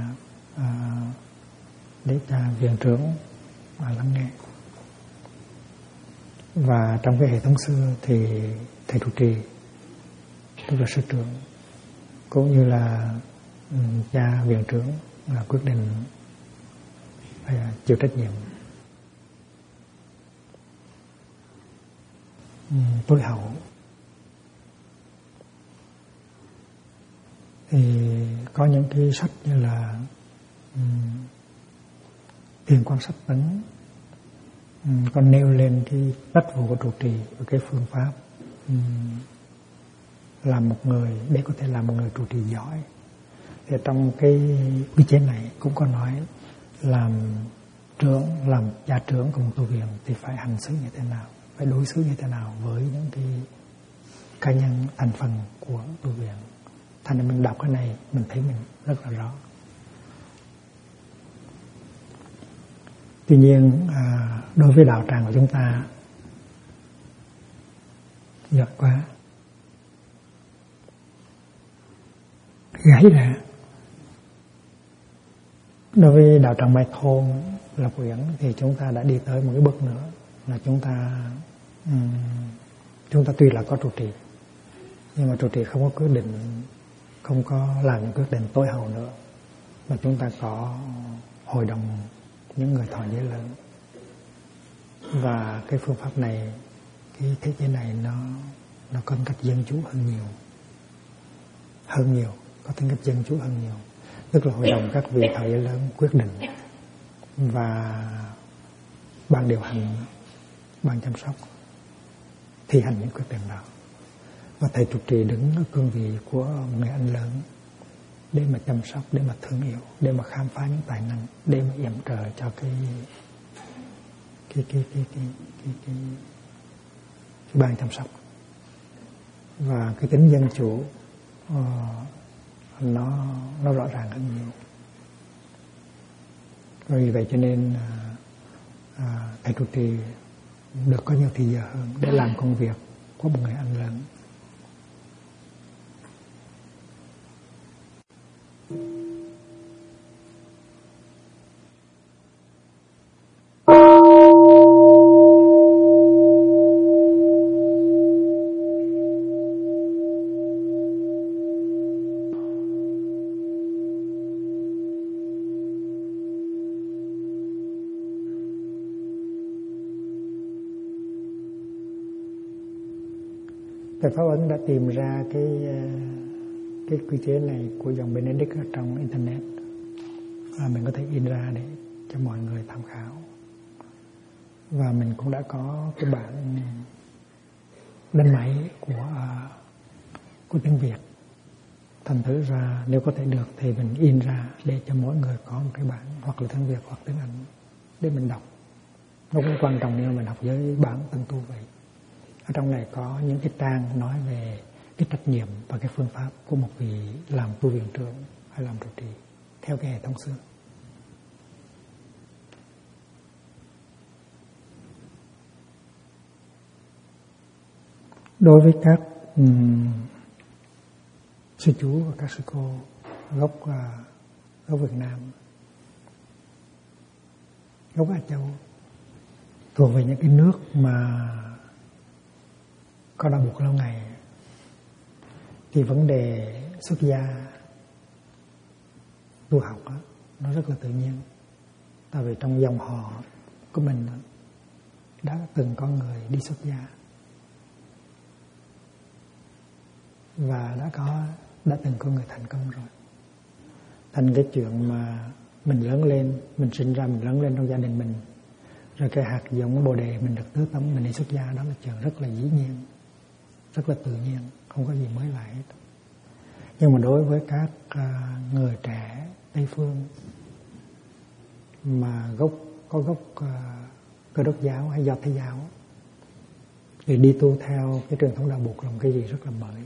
cho viện trưởng lắng nghe. Và trong cái hệ thống xưa thì thầy trụ trì, tức là sư trưởng, cũng như là cha viện trưởng là quyết định phải chịu trách nhiệm tối hậu. Thì có những cái sách như là Thiền Quan Sách Tấn còn nêu lên cái trách vụ của trụ trì và cái phương pháp làm một người để có thể làm một người trụ trì giỏi. Thì trong cái quy chế này cũng có nói làm gia trưởng của một tu viện thì phải hành xử như thế nào, phải đối xử như thế nào với những cái cá nhân thành phần của tu viện. Thành ra mình đọc cái này mình thấy mình rất là rõ. Tuy nhiên đối với đạo tràng của chúng ta giỏi quá, gãy ra. Đối với đạo tràng Mai Thôn Lộc Uyển thì chúng ta đã đi tới một cái bước nữa, là chúng ta tuy là có trụ trì, nhưng mà trụ trì không có quyết định, không có làm những quyết định tối hậu nữa, mà chúng ta có hội đồng những người thọ giới lớn. Và cái phương pháp này, cái thế chế này nó có cách dân chủ hơn nhiều, có tính cách dân chủ hơn nhiều. Tức là hội đồng các vị thọ giới lớn quyết định, và ban điều hành, ban chăm sóc thi hành những quyết định đó. Và thầy trụ trì đứng ở cương vị của một người anh lớn để mà chăm sóc, để mà thương yêu, để mà khám phá những tài năng, để mà yểm trợ cho cái ban chăm sóc. Và cái tính dân chủ nó rõ ràng hơn nhiều. Vì vậy cho nên thầy trụ trì được có nhiều thời giờ hơn để làm công việc của một người anh lớn. Thầy Pháp Ấn đã tìm ra cái quy chế này của dòng Benedict ở trong internet, và mình có thể in ra để cho mọi người tham khảo. Và mình cũng đã có cái bản đánh máy của tiếng Việt. Thành thử ra nếu có thể được thì mình in ra để cho mỗi người có một cái bản, hoặc là tiếng Việt hoặc tiếng Anh để mình đọc. Nó cũng quan trọng nếu mình học với bản Tân Tu vậy. Ở trong này có những cái trang nói về cái trách nhiệm và cái phương pháp của một vị làm tu viện trưởng hay làm trụ trì theo cái hệ thống xưa. Đối với các sư chú và các sư cô gốc Việt Nam, gốc Á Châu, thuộc về những cái nước mà có đau buộc lâu ngày, thì vấn đề xuất gia tu học đó, nó rất là tự nhiên. Tại vì trong dòng họ của mình đã từng có người đi xuất gia, và đã từng có người thành công rồi. Thành cái chuyện mà mình lớn lên, mình sinh ra, mình lớn lên trong gia đình mình, rồi cái hạt giống Bồ Đề mình được tưới tắm, mình đi xuất gia, đó là chuyện rất là dĩ nhiên, rất là tự nhiên, không có gì mới lạ hết. Nhưng mà đối với các người trẻ Tây Phương mà có gốc Cơ Đốc giáo hay Do Thái giáo thì đi tu theo cái truyền thống đạo Bụt là một cái gì rất là mới.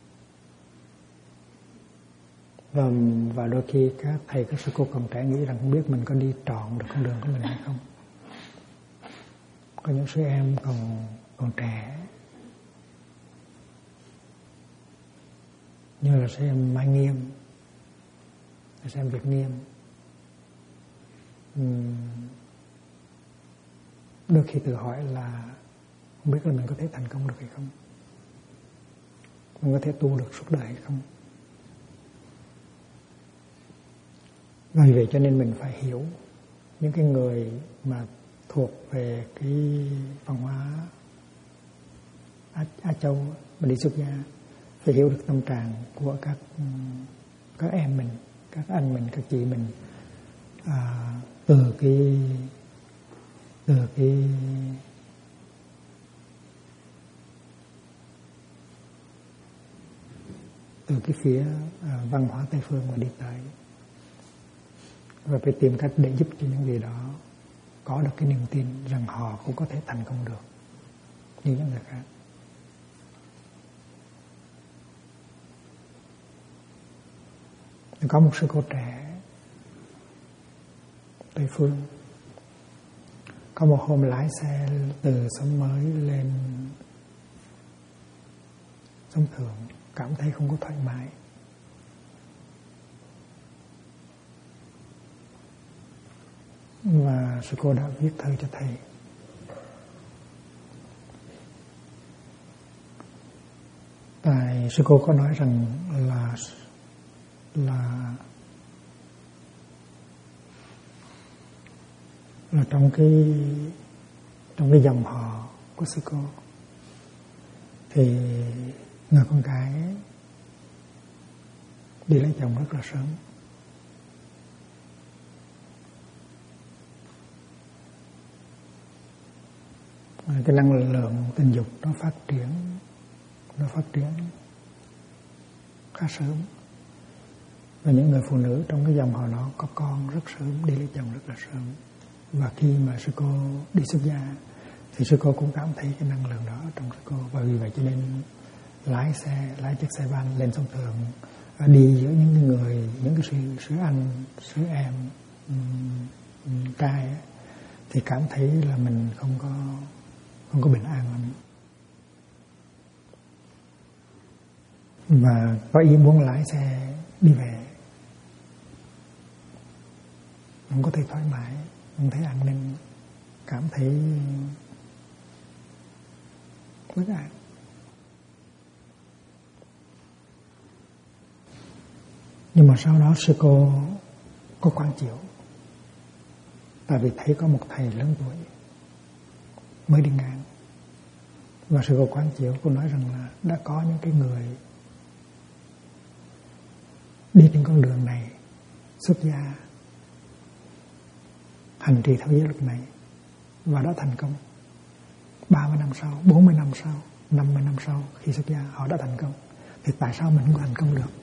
Và đôi khi các thầy các sư cô còn trẻ nghĩ rằng không biết mình có đi trọn được con đường của mình hay không. Có những sư em còn trẻ, như là sư em Mai Nghiêm, sư em Việt Nghiêm, đôi khi tự hỏi là không biết là mình có thể thành công được hay không, mình có thể tu được suốt đời hay không. Vì vậy cho nên mình phải hiểu những cái người mà thuộc về cái văn hóa Á Châu mà đi xuất gia, phải hiểu được tâm trạng của các em mình, các anh mình, các chị mình, từ cái phía văn hóa Tây phương mà đi tới, và phải tìm cách để giúp cho những người đó có được cái niềm tin rằng họ cũng có thể thành công được như những người khác. Có một sư cô trẻ Tây phương, có một hôm lái xe từ Xóm Mới lên Xóm Thượng, cảm thấy không có thoải mái. Và sư cô đã viết thư cho thầy. Tại sư cô có nói rằng là trong cái dòng họ của sư cô thì người con gái đi lấy chồng rất là sớm. Cái năng lượng tình dục nó phát triển khá sớm, và những người phụ nữ trong cái dòng họ nó có con rất sớm, đi lấy chồng rất là sớm. Và khi mà sư cô đi xuất gia thì sư cô cũng cảm thấy cái năng lượng đó trong sư cô, và vì vậy cho nên lái chiếc xe van lên Sông Thượng, đi giữa những người, những cái sư anh, sư em trai ấy, thì cảm thấy là mình không có bình an lắm, và có ý muốn lái xe đi về, không có thấy thoải mái, không thấy an ninh, cảm thấy bất an. Nhưng mà sau đó sư cô có quán chiếu, tại vì thấy có một thầy lớn tuổi mới đi ngang, và sư cô quán chiếu, cô nói rằng là đã có những cái người đi trên con đường này, xuất gia, hành trì theo giới luật này và đã thành công. 30 năm sau, 40 năm sau, 50 năm sau khi xuất gia họ đã thành công, thì tại sao mình không thành công được?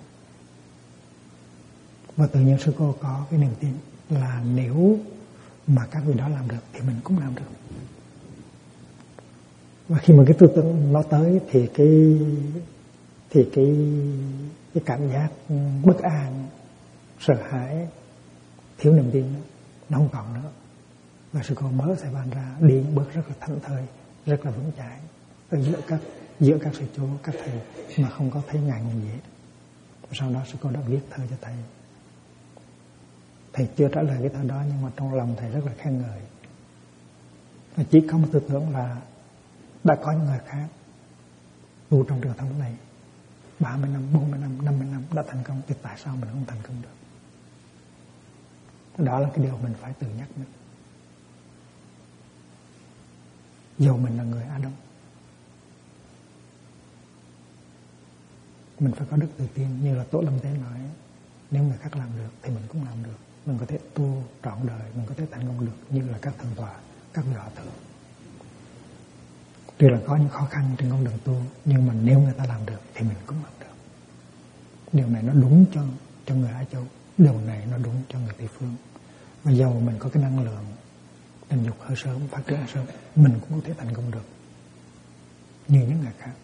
Và tự nhiên sư cô có cái niềm tin là nếu mà các vị đó làm được thì mình cũng làm được. Và khi mà cái tư tưởng nó tới thì cái cảm giác bất an, sợ hãi, thiếu niềm tin nó không còn nữa. Và sư cô mở xe van ra, đi những bước rất là thảnh thơi, rất là vững chãi ở giữa các sư chú, các thầy, mà không có thấy ngại ngùng gì hết. Sau đó sư cô đã viết thơ cho thầy. Thầy chưa trả lời cái thơ đó, nhưng mà trong lòng thầy rất là khen ngợi. Và chỉ có một tư tưởng là đã có những người khác tu trong trường thống này 30 năm, 40 năm, 50 năm đã thành công, thì tại sao mình không thành công được? Đó là cái điều mình phải tự nhắc mình. Dù mình là người Á Đông, mình phải có đức tự tin, như là Tổ Lâm Tế nói, nếu người khác làm được thì mình cũng làm được. Mình có thể tu trọn đời, mình có thể thành công được như là các thần tọa, các vị hòa thượng. Tuy là có những khó khăn trên con đường tu, nhưng mà nếu người ta làm được thì mình cũng làm được. Điều này nó đúng cho người Á Châu, điều này nó đúng cho người Tây Phương. Và dầu mình có cái năng lượng tình dục hơi sớm, phát triển sớm, mình cũng có thể thành công được như những người khác.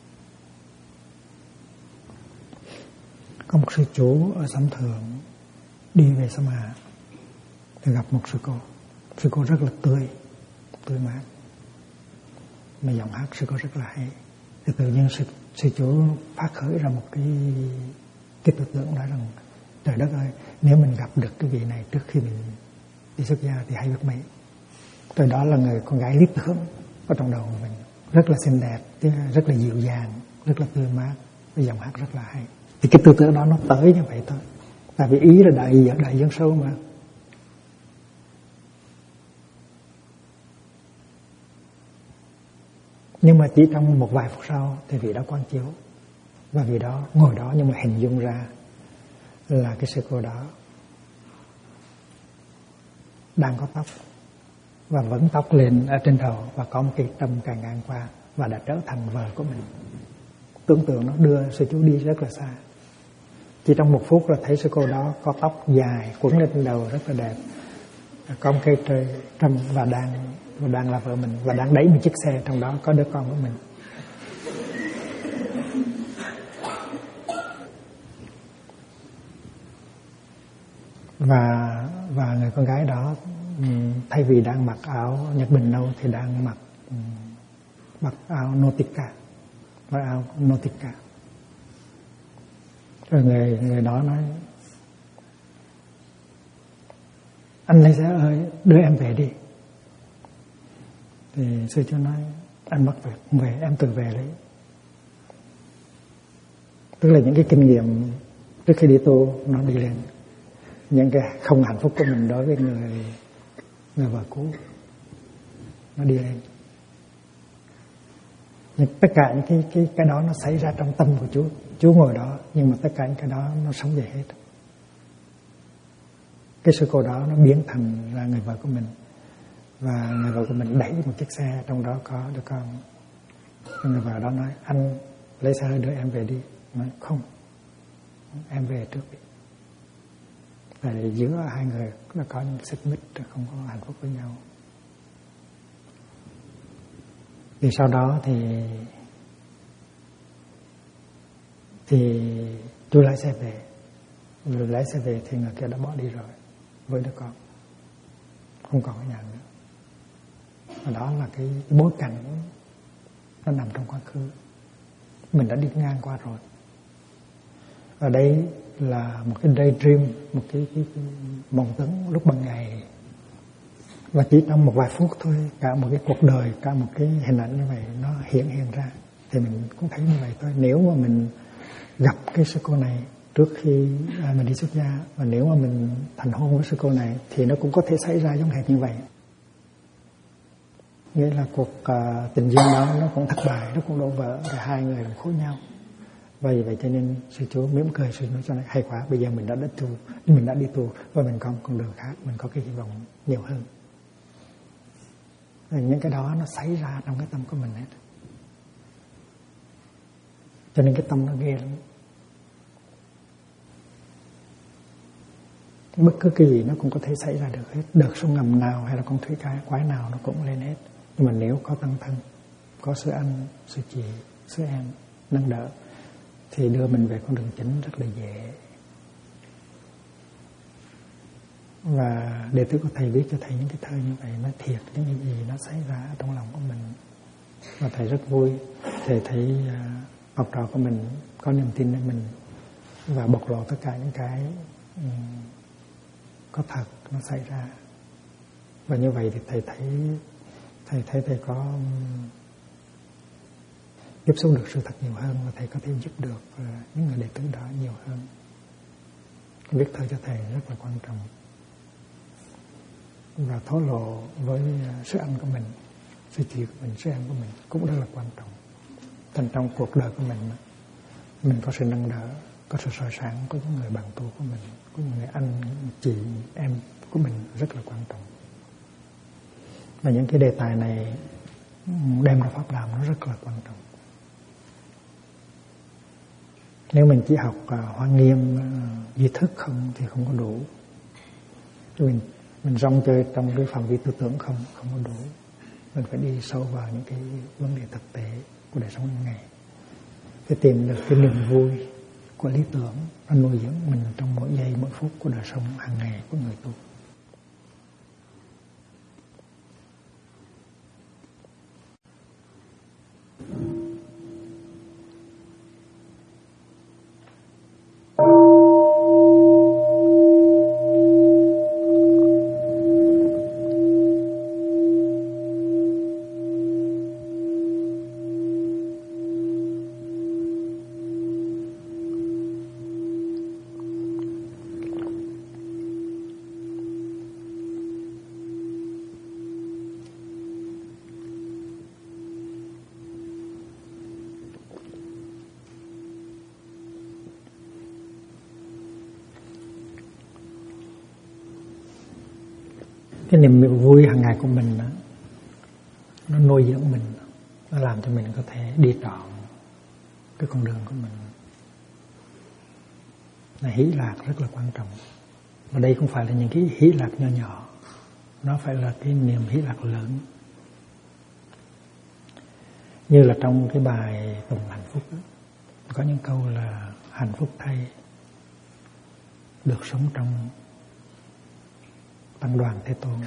Có một sư chú ở Sấm Thượng đi về Sâm Hà thì gặp một sư cô rất là tươi mát, mà giọng hát sư cô rất là hay. Thì tự nhiên sư chú phát khởi ra một cái tư tưởng nói rằng trời đất ơi, nếu mình gặp được cái vị này trước khi mình đi xuất gia thì hay biết mấy. Rồi đó là người con gái lý tưởng ở trong đầu của mình, rất là xinh đẹp, rất là dịu dàng, rất là tươi mát, cái giọng hát rất là hay. Thì cái tư tưởng đó nó tới như vậy thôi. Tại vì ý là đại dân sâu mà. Nhưng mà chỉ trong một vài phút sau thì vị đó quán chiếu, và vị đó ngồi đó, nhưng mà hình dung ra là cái sư cô đó đang có tóc và vẫn tóc lên ở trên đầu, và có một cái trâm cài ngang qua, và đã trở thành vợ của mình. Tưởng tượng nó đưa sư chú đi rất là xa. Chỉ trong một phút là thấy sư cô đó có tóc dài quấn lên trên đầu rất là đẹp, có một cây trâm và đang là vợ mình, và đang đẩy một chiếc xe, trong đó có đứa con của mình. Và người con gái đó thay vì đang mặc áo Nhật Bình nâu thì đang mặc áo Nautica. Rồi người đó nói: anh lấy xe ơi, đưa em về đi. Thì sư chú nói: anh mất việc, không về, em tự về lấy. Tức là những cái kinh nghiệm trước khi đi tu nó đi lên, những cái không hạnh phúc của mình đối với người vợ cũ nó đi lên. Nhưng tất cả những cái đó nó xảy ra trong tâm của chú ngồi đó, nhưng mà tất cả những cái đó nó sống về hết. Cái sư cô đó nó biến thành ra người vợ của mình, và người vợ của mình đẩy một chiếc xe, trong đó có đứa con. Người vợ đó nói: anh lấy xe đưa em về đi. Nói: không, em về trước đi. Tại giữa hai người là có những xích mích, không có hạnh phúc với nhau. Thì sau đó thì chú lái xe về. Rồi lái xe về thì người kia đã bỏ đi rồi với đứa con, không còn ở nhà nữa. Và đó là cái bối cảnh nó nằm trong quá khứ, mình đã đi ngang qua rồi. Ở đây là một cái daydream, một cái mộng tưởng lúc ban ngày, và chỉ trong một vài phút thôi, cả một cái cuộc đời, cả một cái hình ảnh như vậy nó hiện ra. Thì mình cũng thấy như vậy thôi. Nếu mà mình gặp cái sư cô này trước khi mình đi xuất gia, và nếu mà mình thành hôn với sư cô này, thì nó cũng có thể xảy ra giống hệt như vậy. Nghĩa là cuộc tình duyên đó nó cũng thất bại, nó cũng đổ vỡ, rồi hai người làm khổ nhau. Vậy cho nên sư chú mỉm cười, sư nói cho nó hay quá, bây giờ mình đã đi tu, và mình có một con đường khác, mình có cái hy vọng nhiều hơn. Rồi những cái đó nó xảy ra trong cái tâm của mình hết. Cho nên cái tâm nó ghê lắm. Bất cứ cái gì nó cũng có thể xảy ra được hết. Đợt sông ngầm nào hay là con thủy quái nào nó cũng lên hết. Nhưng mà nếu có tăng thân, có sư anh, sư chị, sư em nâng đỡ, thì đưa mình về con đường chính rất là dễ. Và đệ tử của thầy viết cho thầy những cái thơ như vậy, nói thiệt những cái gì nó xảy ra trong lòng của mình. Và thầy rất vui, thầy thấy học trò của mình có niềm tinในmình, và bộc lộ tất cả những cái có thật nó xảy ra. Và như vậy thì thầy thấy thầy có tiếp xúc được sự thật nhiều hơn, và thầy có thể giúp được những người đệ tử đó nhiều hơn. Viết thơ cho thầy rất là quan trọng, và thổ lộ với sư anh của mình, sư chị của mình, sư em của mình cũng rất là quan trọng. Thành trong cuộc đời của mình có sự nâng đỡ, có sự soi sáng của những người bạn tu của mình, của những người anh, chị, em của mình rất là quan trọng. Và những cái đề tài này đem ra pháp đàm nó rất là quan trọng. Nếu mình chỉ học Hoa Nghiêm duy thức không thì không có đủ. Mình rong chơi trong cái phạm vi tư tưởng không có đủ. Mình phải đi sâu vào những cái vấn đề thực tế của đời sống hàng ngày, để tìm được cái niềm vui của lý tưởng, nó nuôi dưỡng mình trong mỗi giây mỗi phút của đời sống hàng ngày của người tu. Cái niềm vui hàng ngày của mình đó, nó nuôi dưỡng mình, nó làm cho mình có thể đi trọn cái con đường của mình. Là hỷ lạc rất là quan trọng. Và đây không phải là những cái hỷ lạc nhỏ nhỏ, nó phải là cái niềm hỷ lạc lớn. Như là trong cái bài tụng hạnh phúc đó, có những câu là hạnh phúc thay được sống trong tăng đoàn Thế Tôn,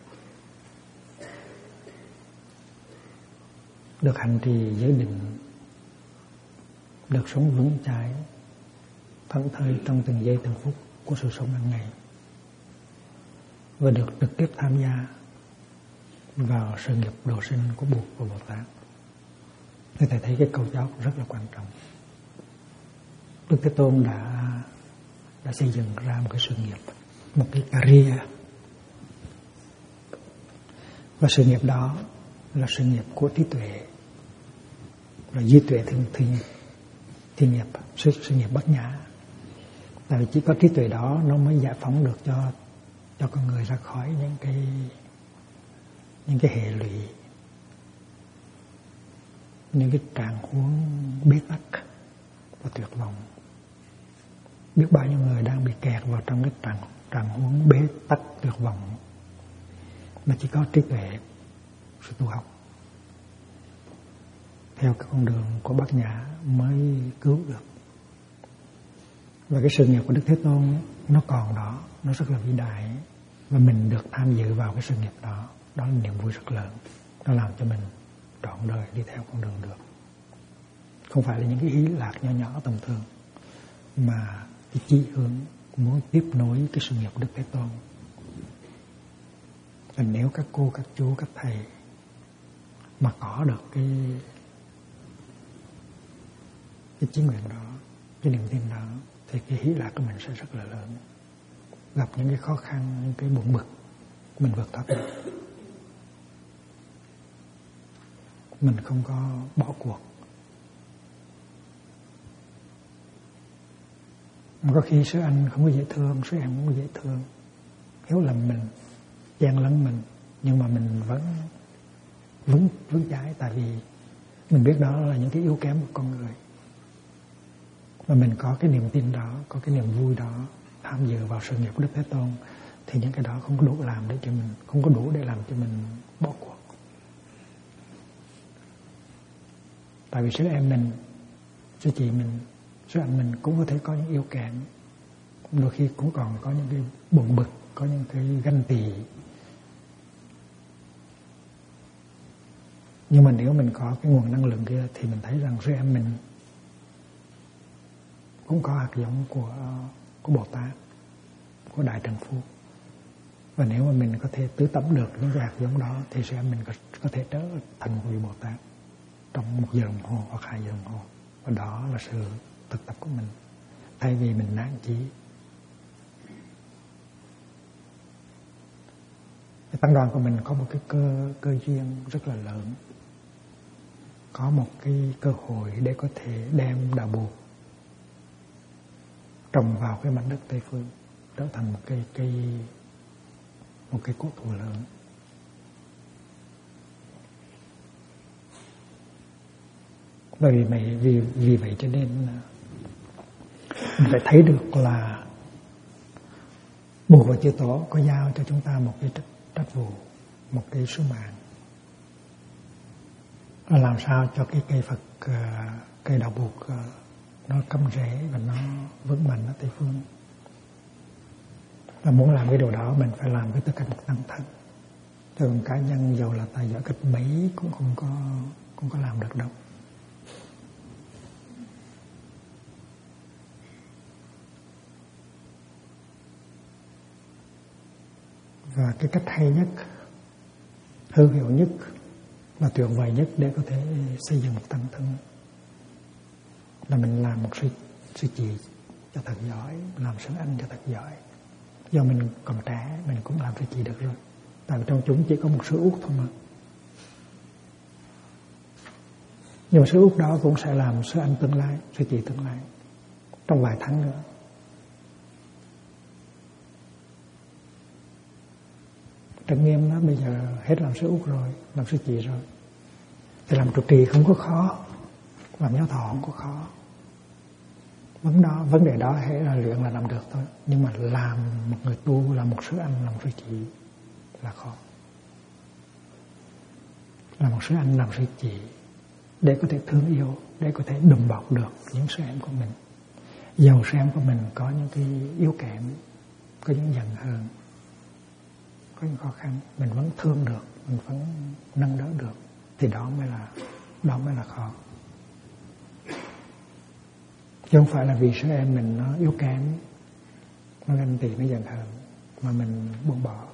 được hành trì giới định, được sống vững chãi thẫn thơi trong từng giây từng phút của sự sống hàng ngày, và được trực tiếp tham gia vào sự nghiệp độ sinh của Bụt và Bồ Tát. Thì thầy thấy cái câu chót rất là quan trọng. Đức Thế Tôn đã xây dựng ra một cái sự nghiệp, một cái career. Và sự nghiệp đó là sự nghiệp của trí tuệ, là duy tuệ thiên nghiệp, sự nghiệp bát nhã. Tại vì chỉ có trí tuệ đó nó mới giải phóng được cho con người ra khỏi những cái hệ lụy, những cái trạng huống bế tắc và tuyệt vọng. Biết bao nhiêu người đang bị kẹt vào trong cái trạng huống bế tắc tuyệt vọng mà chỉ có trí tuệ, sự tu học theo cái con đường của bát nhã mới cứu được. Và cái sự nghiệp của Đức Thế Tôn nó còn đó, nó rất là vĩ đại, và mình được tham dự vào cái sự nghiệp đó, đó là niềm vui rất lớn. Nó làm cho mình trọn đời đi theo con đường được. Không phải là những cái ý lạc nhỏ nhỏ tầm thường, mà cái chí hướng muốn tiếp nối cái sự nghiệp của Đức Thế Tôn. Và nếu các cô, các chú, các thầy mà có được cái chí nguyện đó, cái niềm tin đó, thì cái hỷ lạc của mình sẽ rất là lớn. Gặp những cái khó khăn, những cái buồn bực, mình vượt thoát được. Mình không có bỏ cuộc. Có khi sư anh không có dễ thương, sư em không có dễ thương, hiểu lầm mình, chen lấn mình, nhưng mà mình vẫn vững chãi, tại vì mình biết đó là những cái yếu kém của con người. Và mình có cái niềm tin đó, có cái niềm vui đó, tham dự vào sự nghiệp của Đức Thế Tôn, thì những cái đó không có đủ làm để cho mình, không có đủ để làm cho mình bỏ cuộc. Tại vì sư em mình, sư chị mình, sư anh mình cũng có thể có những yếu kém, đôi khi cũng còn có những cái buồn bực, có những cái ganh tị. Nhưng mà nếu mình có cái nguồn năng lượng kia thì mình thấy rằng sư em mình cũng có hạt giống của Bồ Tát, của Đại Trần Phu. Và nếu mà mình có thể tưới tẩm được những cái hạt giống đó thì sư em mình có thể trở thành một vị Bồ Tát trong 1 giờ đồng hồ hoặc 2 giờ đồng hồ. Và đó là sự thực tập của mình, thay vì mình nản chí. Cái tăng đoàn của mình có một cái cơ duyên rất là lớn, có một cái cơ hội để có thể đem đạo Bụt trồng vào cái mảnh đất Tây Phương, trở thành một cái quốc thụ lớn. Vì vậy cho nên mình phải thấy được là Bụt và Chư Tổ có giao cho chúng ta một cái trách vụ, một cái sứ mạng là làm sao cho cái cây Phật, cây đạo Bụt nó cắm rễ và nó vững mạnh ở Tây Phương. Và muốn làm cái điều đó mình phải làm với tư cách một tăng thân. Thường cá nhân dầu là tài giỏi cách mấy cũng không có làm được đâu. Và cái cách hay nhất, hữu hiệu nhất và tuyệt vời nhất để có thể xây dựng một tăng thân là mình làm một sư chị cho thật giỏi, làm sư anh cho thật giỏi. Do mình còn trẻ mình cũng làm sư chị được rồi. Tại vì trong chúng chỉ có một sư út thôi mà. Nhưng mà sư út đó cũng sẽ làm sư anh tương lai, sư chị tương lai trong vài tháng nữa. Trần Nghiêm nó bây giờ hết làm sư út rồi, làm sư chị rồi. Thì làm trụ trì không có khó, làm giáo thọ không có khó. Vấn đề đó hãy là luyện là làm được thôi. Nhưng mà làm một người tu, làm một sư anh, làm sư chị là khó. Làm một sư anh, làm sư chị để có thể thương yêu, để có thể đùm bọc được những sư em của mình. Dầu sư em của mình có những cái yếu kém, có những giận hờn, có những khó khăn, mình vẫn thương được, mình vẫn nâng đỡ được, thì đó mới là khó. Chứ không phải là vì sư em mình nó yếu kém, nó ganh tị, nó giận hờn mà mình buông bỏ.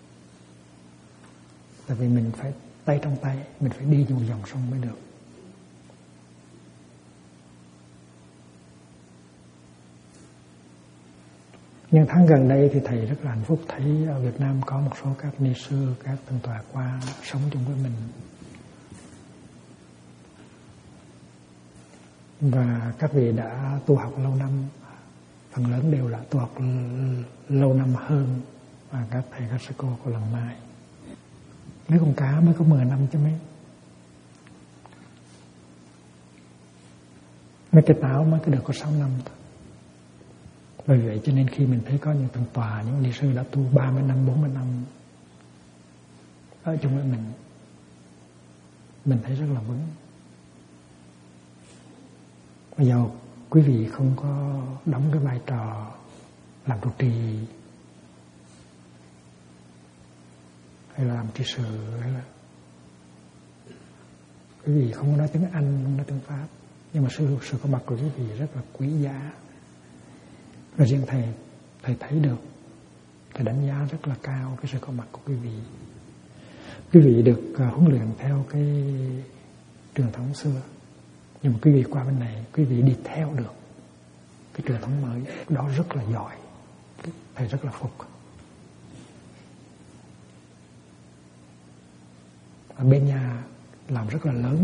Tại vì mình phải tay trong tay, mình phải đi một dòng sông mới được. Nhưng tháng gần đây thì thầy rất là hạnh phúc thấy ở Việt Nam có một số các ni sư, các tăng tọa qua sống chung với mình. Và các vị đã tu học lâu năm, phần lớn đều là tu học lâu năm hơn và các thầy các sư cô của Lần Mai. Mấy con cá mới có 10 năm chứ mấy cái táo mới có được có 6 năm thôi. Bởi vậy cho nên khi mình thấy có những tăng tòa, những ni sư đã tu 30 năm, 40 năm ở chung với mình thấy rất là vững. Bây giờ quý vị không có đóng cái vai trò làm trụ trì hay là làm trị sự, hay là quý vị không có nói tiếng Anh, không nói tiếng Pháp, nhưng mà sự có mặt của quý vị rất là quý giá. Và riêng thầy thấy được, thầy đánh giá rất là cao cái sự có mặt của quý vị. Quý vị được huấn luyện theo cái truyền thống xưa, nhưng mà quý vị qua bên này, quý vị đi theo được cái truyền thống mới, đó rất là giỏi. Thầy rất là phục. Ở bên nhà làm rất là lớn.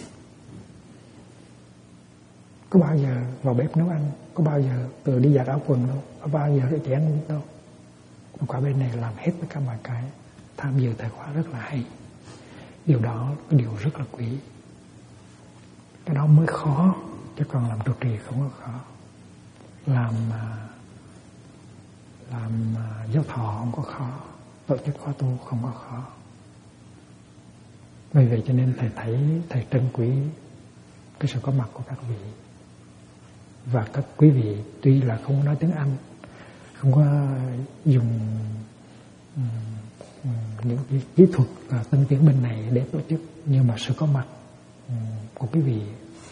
Có bao giờ vào bếp nấu ăn, có bao giờ từ đi giặt áo quần đâu, có bao giờ rửa chén đâu. Mà qua bên này làm hết tất cả mọi cái, tham dự thời khóa rất là hay. Điều đó là điều rất là quý. Cái đó mới khó, chứ còn làm trụ trì không có khó. Làm giáo thọ không có khó, tổ chức khóa tu không có khó. Vì vậy cho nên thầy trân quý cái sự có mặt của các vị. Và các quý vị tuy là không có nói tiếng Anh, không có dùng những kỹ thuật tân tiến bên này để tổ chức, nhưng mà sự có mặt của quý vị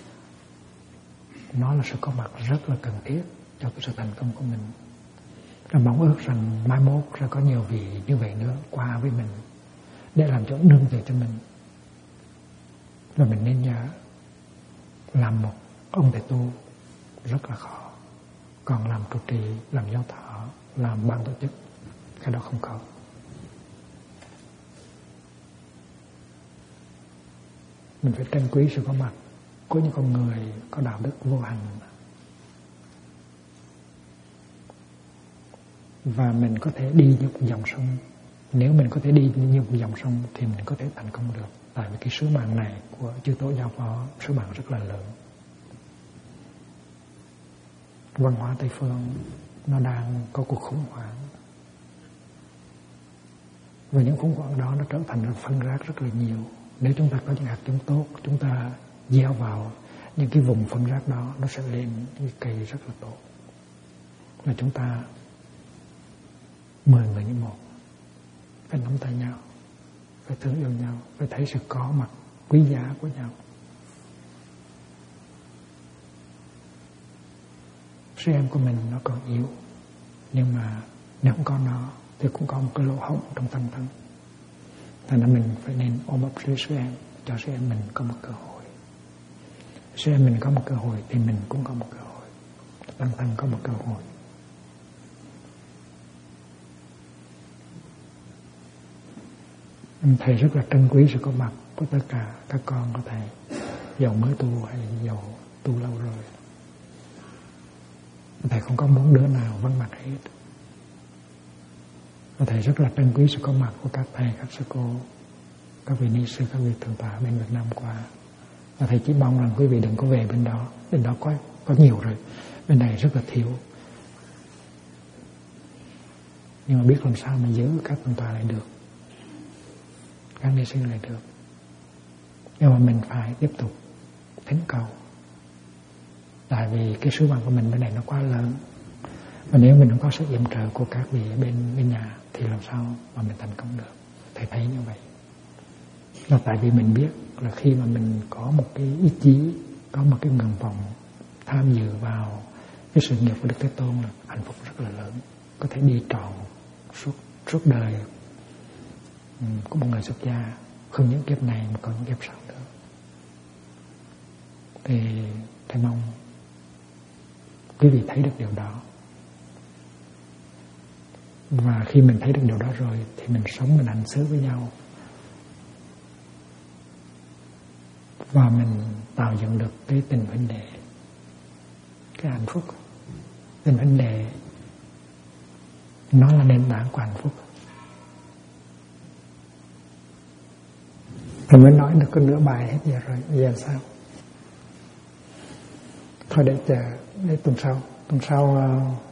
nó là sự có mặt rất là cần thiết cho cái sự thành công của mình. Và mong ước rằng mai mốt sẽ có nhiều vị như vậy nữa qua với mình để làm chỗ nương tựa cho mình. Và mình nên nhớ, làm một ông thầy tu rất là khó, còn làm trụ trì, làm giáo thọ, làm ban tổ chức, cái đó không khó. Mình phải trân quý sự có mặt của những con người có đạo đức vô hành, và mình có thể đi như một dòng sông. Nếu mình có thể đi như một dòng sông thì mình có thể thành công được. Tại vì cái sứ mạng này của chư tổ giao phó, sứ mạng rất là lớn. Văn hóa Tây Phương nó đang có cuộc khủng hoảng Và những khủng hoảng đó nó trở thành phân rác rất là nhiều. Nếu chúng ta có những hạt giống tốt, chúng ta gieo vào những cái vùng phân rác đó, nó sẽ lên những cây rất là tốt. Và chúng ta 10 người như một, phải nắm tay nhau, phải thương yêu nhau, phải thấy sự có mặt quý giá của nhau. Sư em của mình nó còn yếu, nhưng mà nếu không có nó thì cũng có một cái lỗ hổng trong tâm thân. Thành ra mình phải nên ôm ấp sư em, cho sư em mình có một cơ hội. Sư em mình có một cơ hội thì mình cũng có một cơ hội, tâm thân có một cơ hội. Thầy rất là trân quý sự có mặt của tất cả các con của Thầy, dầu mới tu hay dầu tu lâu rồi. Thầy không có muốn đứa nào vắng mặt hết. Và Thầy rất là trân quý sự có mặt của các thầy, các sư cô, các vị ni sư, các vị thượng tọa bên Việt Nam qua. Và Thầy chỉ mong rằng quý vị đừng có về bên đó. Bên đó có nhiều rồi, bên này rất là thiếu. Nhưng mà biết làm sao mà giữ các thượng tọa lại được, các ni sư lại được. Nhưng mà mình phải tiếp tục thỉnh cầu. Tại vì cái sứ mạng của mình bên này nó quá lớn. Và nếu mình không có sự yểm trợ của các vị bên nhà thì làm sao mà mình thành công được. Thầy thấy như vậy. Là tại vì mình biết là khi mà mình có một cái ý chí, có một cái nguyện vọng tham dự vào cái sự nghiệp của Đức Thế Tôn là hạnh phúc rất là lớn. Có thể đi trọn suốt đời của một người xuất gia, không những kiếp này mà còn những kiếp sau nữa. Thì Thầy mong quý vị thấy được điều đó. Và khi mình thấy được điều đó rồi thì mình sống, mình hành xử với nhau. Và mình tạo dựng được cái tình huynh đệ, cái hạnh phúc. Tình huynh đệ nó là nền tảng của hạnh phúc. Tôi mới nói được có nửa bài hết giờ rồi, bây giờ sao? Thôi để chờ, để tuần sau